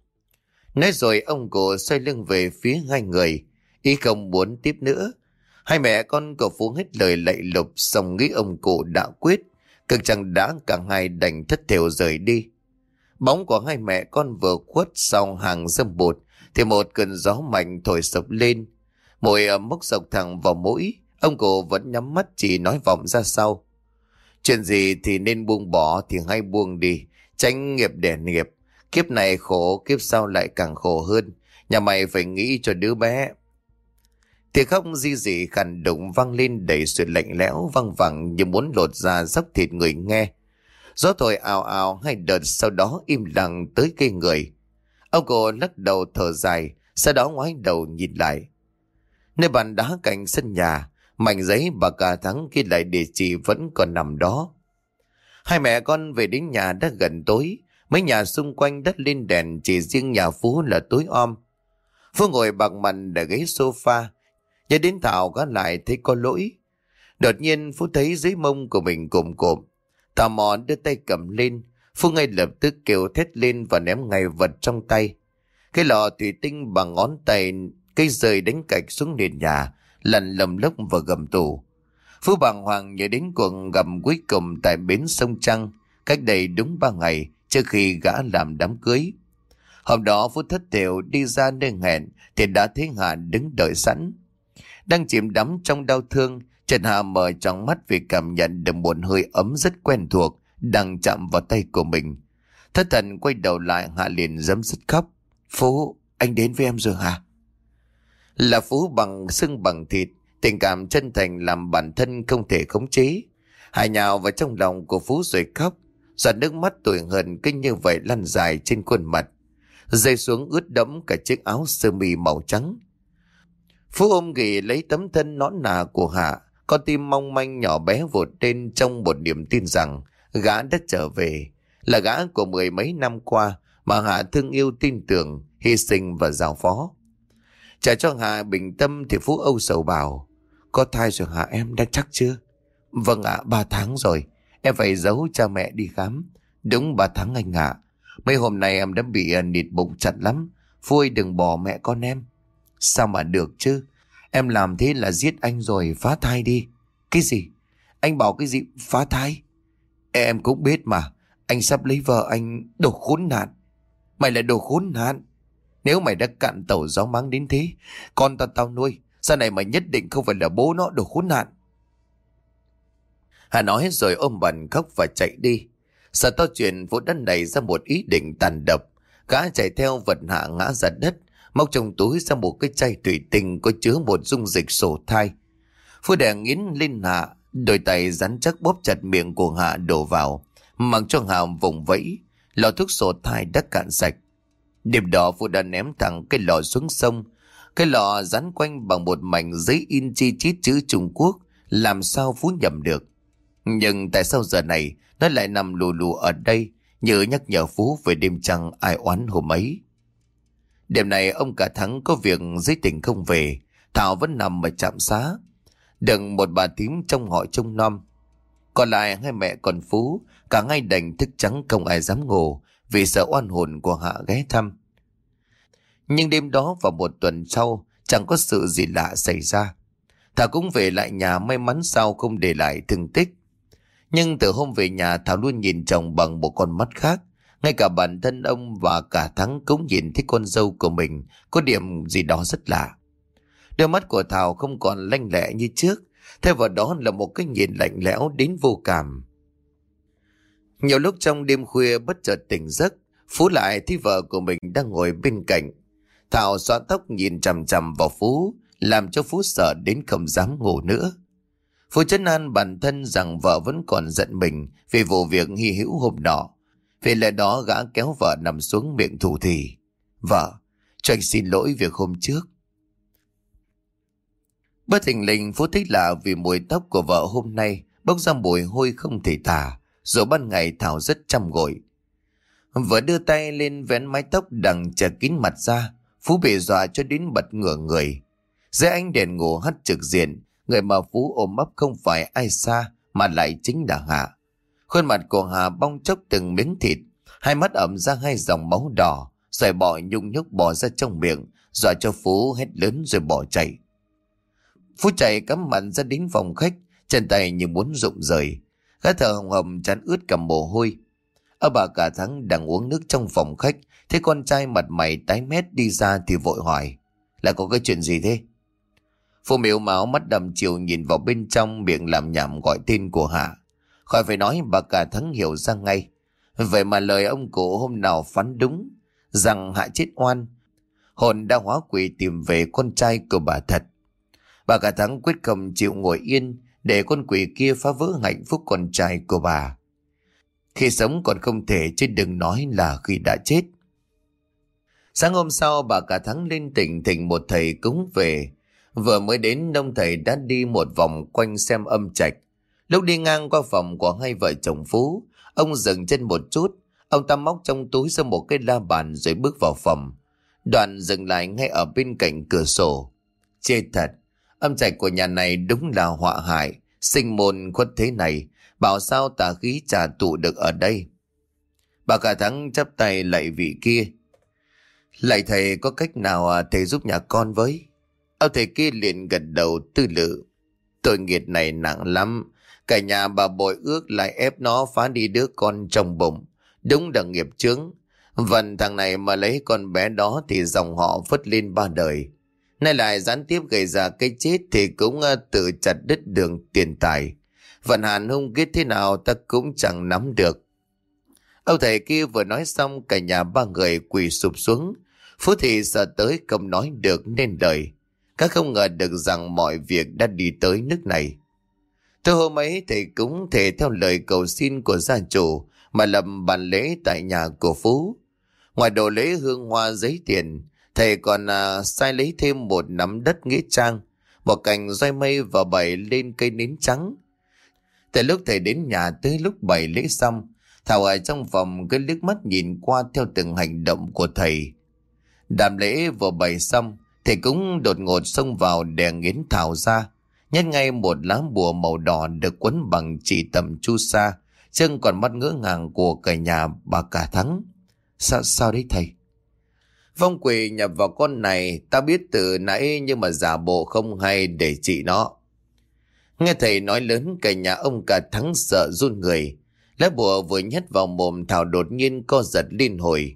Nói rồi ông cụ xoay lưng về phía hai người, ý không muốn tiếp nữa. Hai mẹ con của Phú hết lời lạy lục, xong nghĩ ông cụ đã quyết, cực chẳng đã cả hai đành thất thểu rời đi. Bóng của hai mẹ con vừa khuất sau hàng dâm bụt thì một cơn gió mạnh thổi sập lên. Mùi ẩm mốc sộc thẳng vào mũi, ông cụ vẫn nhắm mắt chỉ nói vọng ra sau. Chuyện gì thì nên buông bỏ thì hay buông đi, tránh nghiệp đẻ nghiệp. Kiếp này khổ, kiếp sau lại càng khổ hơn. Nhà mày phải nghĩ cho đứa bé. Tiếng khóc di dị khàn đụng vang lên đầy sự lạnh lẽo, văng vẳng như muốn lột ra dốc thịt người nghe. Gió thổi ào ào hai đợt, sau đó im lặng tới cây người. Ông cụ lắc đầu thở dài, sau đó ngoái đầu nhìn lại. Nơi bàn đá cạnh sân nhà, mảnh giấy bà cả Thắng ghi lại địa chỉ vẫn còn nằm đó. Hai mẹ con về đến nhà đã gần tối. Mấy nhà xung quanh đắt lên đèn, chỉ riêng nhà Phú là tối om. Phú ngồi bạc mặt để ghế sofa, nhớ đến Thảo gã lại thấy có lỗi. Đột nhiên Phú thấy dưới mông của mình cộm cộm. Tò mò đưa tay cầm lên, Phú ngay lập tức kêu thét lên và ném ngay vật trong tay. Cái lọ thủy tinh bằng ngón tay cây rơi đánh cạch xuống nền nhà, lăn lầm lốc vào gầm tủ. Phú bàng hoàng nhớ đến cuộc gặp cuối cùng tại bến sông Trăng cách đây đúng ba ngày trước khi gã làm đám cưới. Hôm đó Phú thất thểu đi ra nơi hẹn thì đã thấy Hà đứng đợi sẵn. Đang chìm đắm trong đau thương, Trần Hà mở tròn mắt vì cảm nhận được một hơi ấm rất quen thuộc đang chạm vào tay của mình. Thất thần quay đầu lại, Hà liền giấm dứt khóc. Phú, anh đến với em rồi hả? Là Phú bằng xương bằng thịt, tình cảm chân thành làm bản thân không thể khống chế. Hà nhào vào trong lòng của Phú rồi khóc. Giọt nước mắt tủi hờn cứ như vậy lăn dài trên khuôn mặt, rơi xuống ướt đẫm cả chiếc áo sơ mi màu trắng. Phú ôm ghì lấy tấm thân nõn nà của Hạ, con tim mong manh nhỏ bé vụt lên trong một niềm tin rằng gã đã trở về, là gã của mười mấy năm qua mà Hạ thương yêu, tin tưởng, hy sinh và giao phó. Trả cho Hạ bình tâm thì Phú âu sầu bảo: có thai rồi hả em, đã chắc chưa? Vâng ạ, ba tháng rồi. Em phải giấu cha mẹ đi khám. Đúng ba tháng anh ạ. Mấy hôm nay em đã bị uh, nịt bụng chặt lắm. Phú ơi, đừng bỏ mẹ con em. Sao mà được chứ? Em làm thế là giết anh rồi, phá thai đi. Cái gì? Anh bảo cái gì phá thai? Em cũng biết mà. Anh sắp lấy vợ anh. Đồ khốn nạn. Mày là đồ khốn nạn. Nếu mày đã cạn tàu gió mắng đến thế, con tao tao nuôi, sau này mày nhất định không phải là bố nó, đồ khốn nạn. Hà nói rồi ôm bần khóc và chạy đi. Sợ to chuyện, Vũ đã nảy ra một ý định tàn độc. Gã chạy theo vật Hạ ngã ra đất, móc trong túi ra một cái chai thủy tinh có chứa một dung dịch sổ thai. Phú đè nghiến lên Hạ, đôi tay rắn chắc bóp chặt miệng của Hạ đổ vào, mặc cho Hạ vùng vẫy. Lọ thuốc sổ thai đã cạn sạch. Đêm đó Phú đã ném thẳng cái lọ xuống sông. Cái lọ dán quanh bằng một mảnh giấy in chi chít chữ Trung Quốc, làm sao Phú nhầm được. Nhưng tại sao giờ này nó lại nằm lù lù ở đây, như nhắc nhở Phú về đêm trăng ai oán hôm ấy. Đêm này ông cả Thắng có việc dưới tỉnh không về, Thảo vẫn nằm ở trạm xá. Đừng một bà thím trong họ trông nom. Còn lại hai mẹ con Phú, cả ngay đành thức trắng không ai dám ngủ, vì sợ oan hồn của Hạ ghé thăm. Nhưng đêm đó và một tuần sau, chẳng có sự gì lạ xảy ra. Thảo cũng về lại nhà, may mắn sao không để lại thương tích. Nhưng từ hôm về nhà, Thảo luôn nhìn chồng bằng một con mắt khác. Ngay cả bản thân ông và cả Thắng cũng nhìn thấy con dâu của mình có điểm gì đó rất lạ. Đôi mắt của Thảo không còn lanh lẹ như trước, thay vào đó là một cái nhìn lạnh lẽo đến vô cảm. Nhiều lúc trong đêm khuya bất chợt tỉnh giấc, Phú lại thấy vợ của mình đang ngồi bên cạnh. Thảo xõa tóc nhìn chằm chằm vào Phú, làm cho Phú sợ đến không dám ngủ nữa. Phú trấn an bản thân rằng vợ vẫn còn giận mình vì vụ việc hy hữu hôm nọ. Vì lẽ đó gã kéo vợ nằm xuống miệng thủ thỉ: Vợ, cho anh xin lỗi việc hôm trước. Bất thình lình Phú thấy lạ vì mùi tóc của vợ hôm nay bốc ra mùi hôi không thể tả, rồi ban ngày Thảo rất chăm gội. Vợ đưa tay lên vén mái tóc đằng che kín mặt ra, Phú bị dọa cho đến bật ngửa người. Dưới ánh đèn ngủ hắt trực diện, người mà Phú ôm ấp không phải ai xa mà lại chính là Hạ. Khuôn mặt của Hà bong chốc từng miếng thịt, hai mắt ẩm ra hai dòng máu đỏ, rồi bọ nhung nhúc bò ra trong miệng, dọa cho Phú hét lớn rồi bỏ chạy. Phú chạy cắm mặt ra đến phòng khách, chân tay như muốn rụng rời, gã thở hồng hồng trán ướt cả mồ hôi. Ở bà cả Thắng đang uống nước trong phòng khách, thấy con trai mặt mày tái mét đi ra thì vội hỏi: Là có cái chuyện gì thế? Phú mếu máu mắt đầm chiều nhìn vào bên trong, miệng làm nhảm gọi tên của Hạ. Khỏi phải nói, bà cả Thắng hiểu ra ngay. Vậy mà lời ông cụ hôm nào phán đúng, rằng Hạ chết oan, hồn đã hóa quỷ tìm về con trai của bà thật. Bà cả Thắng quyết không chịu ngồi yên để con quỷ kia phá vỡ hạnh phúc con trai của bà. Khi sống còn không thể, chứ đừng nói là khi đã chết. Sáng hôm sau, bà cả Thắng lên tỉnh thỉnh một thầy cúng về. Vừa mới đến, ông thầy đã đi một vòng quanh xem âm trạch. Lúc đi ngang qua phòng của hai vợ chồng Phú, ông dừng chân một chút. Ông ta móc trong túi ra một cái la bàn rồi bước vào phòng. Đoạn dừng lại ngay ở bên cạnh cửa sổ. Chê thật, âm trạch của nhà này đúng là họa hại, sinh môn khuất thế này, bảo sao tà khí trà tụ được ở đây. Bà cả Thắng chắp tay lạy vị kia: Lạy thầy, có cách nào thầy giúp nhà con với? Ông thầy kia liền gật đầu tư lự: Tội nghiệt này nặng lắm, cả nhà bà bội ước lại ép nó phá đi đứa con trong bụng, đúng là nghiệp chướng. Vần thằng này mà lấy con bé đó thì dòng họ phất lên ba đời. Nay lại gián tiếp gây ra cái chết thì cũng uh, tự chặt đứt đường tiền tài. Vận hạn hung kết thế nào ta cũng chẳng nắm được. Ông thầy kia vừa nói xong cả nhà ba người quỳ sụp xuống. Phú Thị sợ tới không nói được nên lời. Các không ngờ được rằng mọi việc đã đi tới nước này. Từ hôm ấy thầy cũng thể theo lời cầu xin của gia chủ mà làm bàn lễ tại nhà của Phú. Ngoài đồ lễ hương hoa giấy tiền, thầy còn à, sai lấy thêm một nắm đất nghĩa trang, một cành roi mây và bày lên cây nến trắng. Từ lúc thầy đến nhà tới lúc bày lễ xong, Thảo ở trong phòng cứ liếc mắt nhìn qua theo từng hành động của thầy. Đàm lễ vừa bày xong, thầy cũng đột ngột xông vào đè nghiến Thảo ra, nhét ngay một lá bùa màu đỏ được quấn bằng chỉ tầm chu sa, chân còn mắt ngỡ ngàng của cả nhà bà cả Thắng. Sao, sao đấy thầy? Vong quỷ nhập vào con này, ta biết từ nãy nhưng mà giả bộ không hay để trị nó. Nghe thầy nói lớn cả nhà ông cả Thắng sợ run người. Lá bùa vừa nhét vào mồm Thảo đột nhiên co giật liên hồi.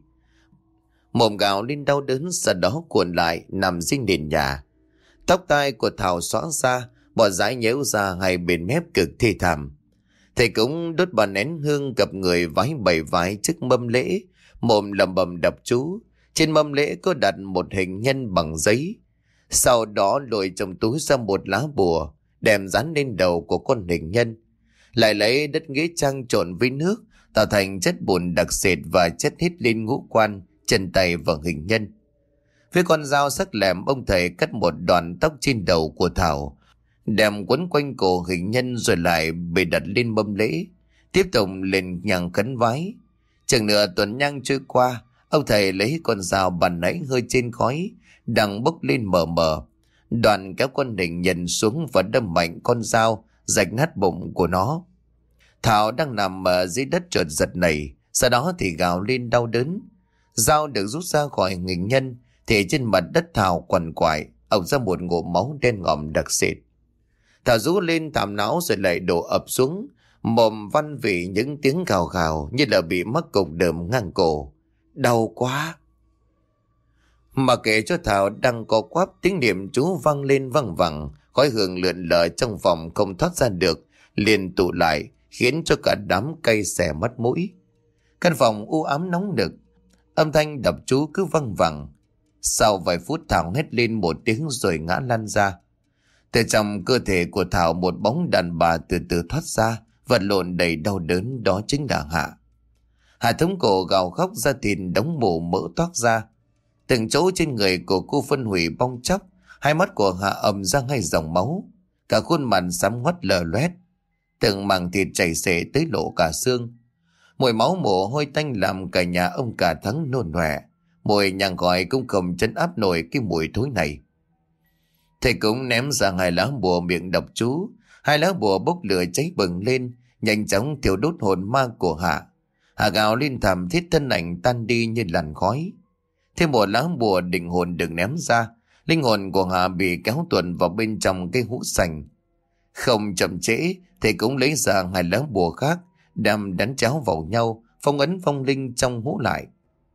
Mồm gào lên đau đớn, sau đó cuộn lại nằm dưới nền nhà. Tóc tai của Thảo xõa ra, bọt dãi nhễu ra hai bên mép cực thê thảm. Thầy cũng đốt bàn nén hương gặp người vái bảy vái trước mâm lễ, mồm lầm bầm đọc chú. Trên mâm lễ có đặt một hình nhân bằng giấy. Sau đó lôi trong túi ra một lá bùa, đem dán lên đầu của con hình nhân. Lại lấy đất nghĩa trang trộn với nước, tạo thành chất bùn đặc sệt và chất hết lên ngũ quan, chân tay và hình nhân. Với con dao sắc lẹm, ông thầy cắt một đoạn tóc trên đầu của Thảo, đem quấn quanh cổ hình nhân rồi lại bề đặt lên mâm lễ, tiếp tục lên nhang khấn vái. Chừng nửa tuần nhang trôi qua, ông thầy lấy con dao bàn nãy hơi trên khói đang bốc lên mờ mờ, đoạn kéo con hình nhân xuống và đâm mạnh con dao rạch nát bụng của nó. Thảo đang nằm ở dưới đất chợt giật nảy, sau đó thì gào lên đau đớn. Dao được rút ra khỏi hình nhân thì trên mặt đất Thảo quằn quại ộc ra một ngụm máu đen ngòm đặc sệt. Thảo rú lên thảm não rồi lại đổ ập xuống, mồm văn vì những tiếng gào gào như là bị mắc cục đờm ngang cổ. Đau quá! Mà kể cho Thảo đang co quắp, tiếng niệm chú vang lên văng vẳng, khói hương lượn lờ trong phòng không thoát ra được, liền tụ lại khiến cho cả đám cay xè mắt mũi. Căn phòng u ám nóng nực, âm thanh đọc chú cứ văng vẳng. Sau vài phút Thảo hét lên một tiếng rồi ngã lăn ra. Từ trong cơ thể của Thảo một bóng đàn bà từ từ thoát ra, vật lộn đầy đau đớn, đó chính là Hạ. Hạ thống cổ gào khóc, da thịt đống mủ mỡ toát ra. Từng chỗ trên người của cô phân hủy bong chóc, hai mắt của Hạ ầm ra ngay dòng máu, cả khuôn mặt xám ngoắt lờ loét, từng mảng thịt chảy xệ tới lộ cả xương. Mùi máu mồ hôi tanh làm cả nhà ông cả Thắng nôn nòe, mùi nhang gọi cũng không trấn áp nổi cái mùi thối này. Thầy cũng ném ra hai lá bùa miệng đọc chú, hai lá bùa bốc lửa cháy bừng lên, nhanh chóng thiêu đốt hồn ma của Hạ. Hạ gào lên thảm thiết, thân ảnh tan đi như làn khói. Thêm một lá bùa định hồn được ném ra, linh hồn của Hạ bị kéo tuần vào bên trong cái hũ sành. Không chậm trễ, thầy cũng lấy ra hai lá bùa khác, đem đánh chéo vào nhau, phong ấn vong linh trong hũ lại.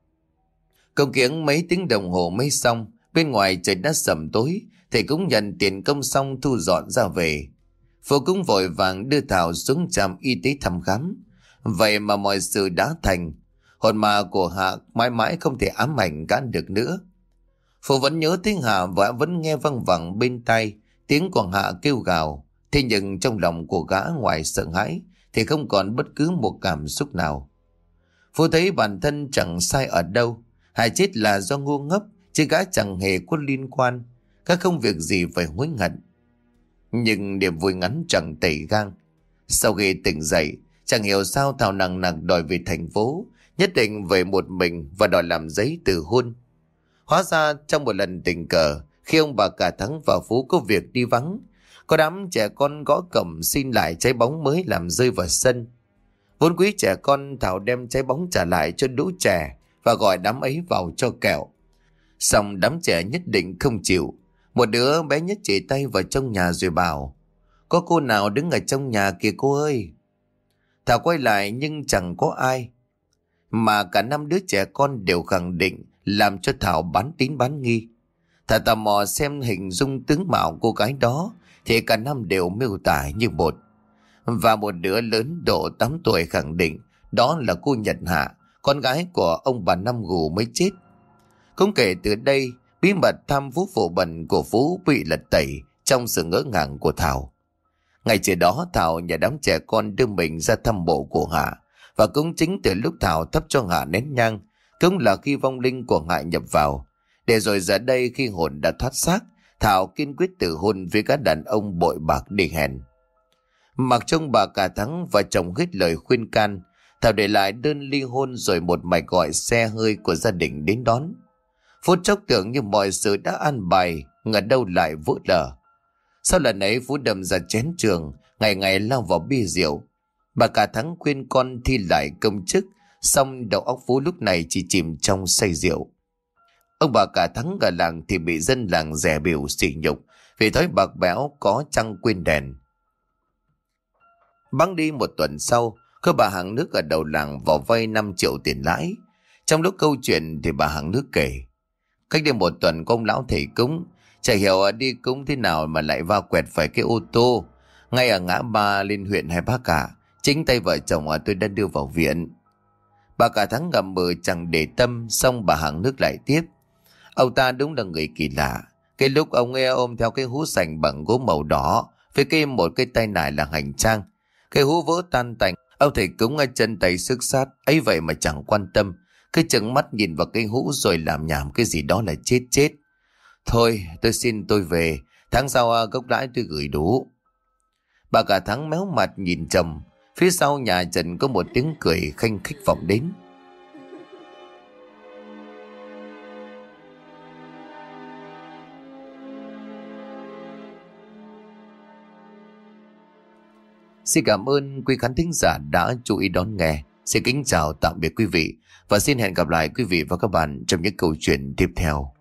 Công kiếng mấy tiếng đồng hồ mới xong, bên ngoài trời đã sầm tối, thầy cũng nhận tiền công xong thu dọn ra về. Phụ cũng vội vàng đưa Thảo xuống trạm y tế thăm khám. Vậy mà mọi sự đã thành, hồn ma của Hạ mãi mãi không thể ám ảnh gã được nữa. Phụ vẫn nhớ tiếng Hạ và vẫn nghe văng vẳng bên tai tiếng của Hạ kêu gào. Thế nhưng trong lòng của gã ngoài sợ hãi thì không còn bất cứ một cảm xúc nào. Phụ thấy bản thân chẳng sai ở đâu, Hạ chết là do ngu ngốc, chứ gã chẳng hề có liên quan, gã không việc gì phải hối hận. Nhưng niềm vui ngắn chẳng tẩy gang. Sau khi tỉnh dậy, chẳng hiểu sao Thảo nặng nặng đòi về thành phố, nhất định về một mình và đòi làm giấy từ hôn. Hóa ra trong một lần tình cờ, khi ông bà cả Thắng và Phú có việc đi vắng, có đám trẻ con gõ cổng xin lại trái bóng mới làm rơi vào sân. Vốn quý trẻ con, Thảo đem trái bóng trả lại cho lũ trẻ và gọi đám ấy vào cho kẹo. Xong đám trẻ nhất định không chịu. Một đứa bé nhất chỉ tay vào trong nhà rồi bảo: "Có cô nào đứng ở trong nhà kìa cô ơi." Thảo quay lại nhưng chẳng có ai. mà cả năm đứa trẻ con đều khẳng định làm cho Thảo bán tín bán nghi. Thảo tò mò xem hình dung tướng mạo cô gái đó thì cả năm đều miêu tả như một. Và một đứa lớn độ tám tuổi khẳng định đó là cô Nhật Hạ, con gái của ông bà Năm Gù mới chết. Cũng kể từ đây, bí mật tham vũ vụ bẩn của Phú bị lật tẩy trong sự ngỡ ngàng của Thảo. Ngày chiều đó, Thảo nhà đám trẻ con đưa mình ra thăm mộ của Hạ. Và cũng chính từ lúc Thảo thắp cho Hạ nén nhang, cũng là khi vong linh của Hạ nhập vào. Để rồi giờ đây khi hồn đã thoát xác, Thảo kiên quyết tự hôn với các đàn ông bội bạc đi hèn. Mặc trông bà cả Thắng và chồng hết lời khuyên can, Thảo để lại đơn ly hôn rồi một mạch gọi xe hơi của gia đình đến đón. Phút chốc tưởng như mọi sự đã an bài, ngờ đâu lại vỡ lở. Sau lần ấy Phú đâm ra chén trường, ngày ngày lao vào bia rượu. Bà cả Thắng khuyên con thi lại công chức, xong đầu óc Phú lúc này chỉ chìm trong say rượu. Ông bà cả Thắng ở làng thì bị dân làng dè bỉu sỉ nhục vì thói bạc bẽo có trăng quên đèn. Bẵng đi một tuần sau, có bà hàng nước ở đầu làng vào vay năm triệu tiền lãi. Trong lúc câu chuyện thì bà hàng nước kể, cách đây một tuần có ông lão thầy cúng, chả hiểu đi cúng thế nào mà lại va quẹt phải cái ô tô ngay ở ngã ba lên huyện Hai Bác Cả. Chính tay vợ chồng tôi đã đưa vào viện. Bà cả Thắng ngậm mờ chẳng để tâm, xong bà hàng nước lại tiếp. Ông ta đúng là người kỳ lạ. Cái lúc ông ấy ôm theo cái hũ sành bằng gỗ màu đỏ với cái một cái tay nải là hành trang, cái hũ vỡ tan tành. Ông thầy cúng ở chân tay sức sát ấy vậy mà chẳng quan tâm, cứ chừng mắt nhìn vào cái hũ rồi làm nhảm cái gì đó là chết chết. Thôi tôi xin tôi về, tháng sau gốc lãi tôi gửi đủ. Bà cả Thắng méo mặt nhìn chồng. Phía sau nhà Trần có một tiếng cười khanh khách vọng đến. Xin cảm ơn quý khán thính giả đã chú ý đón nghe. Xin kính chào tạm biệt quý vị và xin hẹn gặp lại quý vị và các bạn trong những câu chuyện tiếp theo.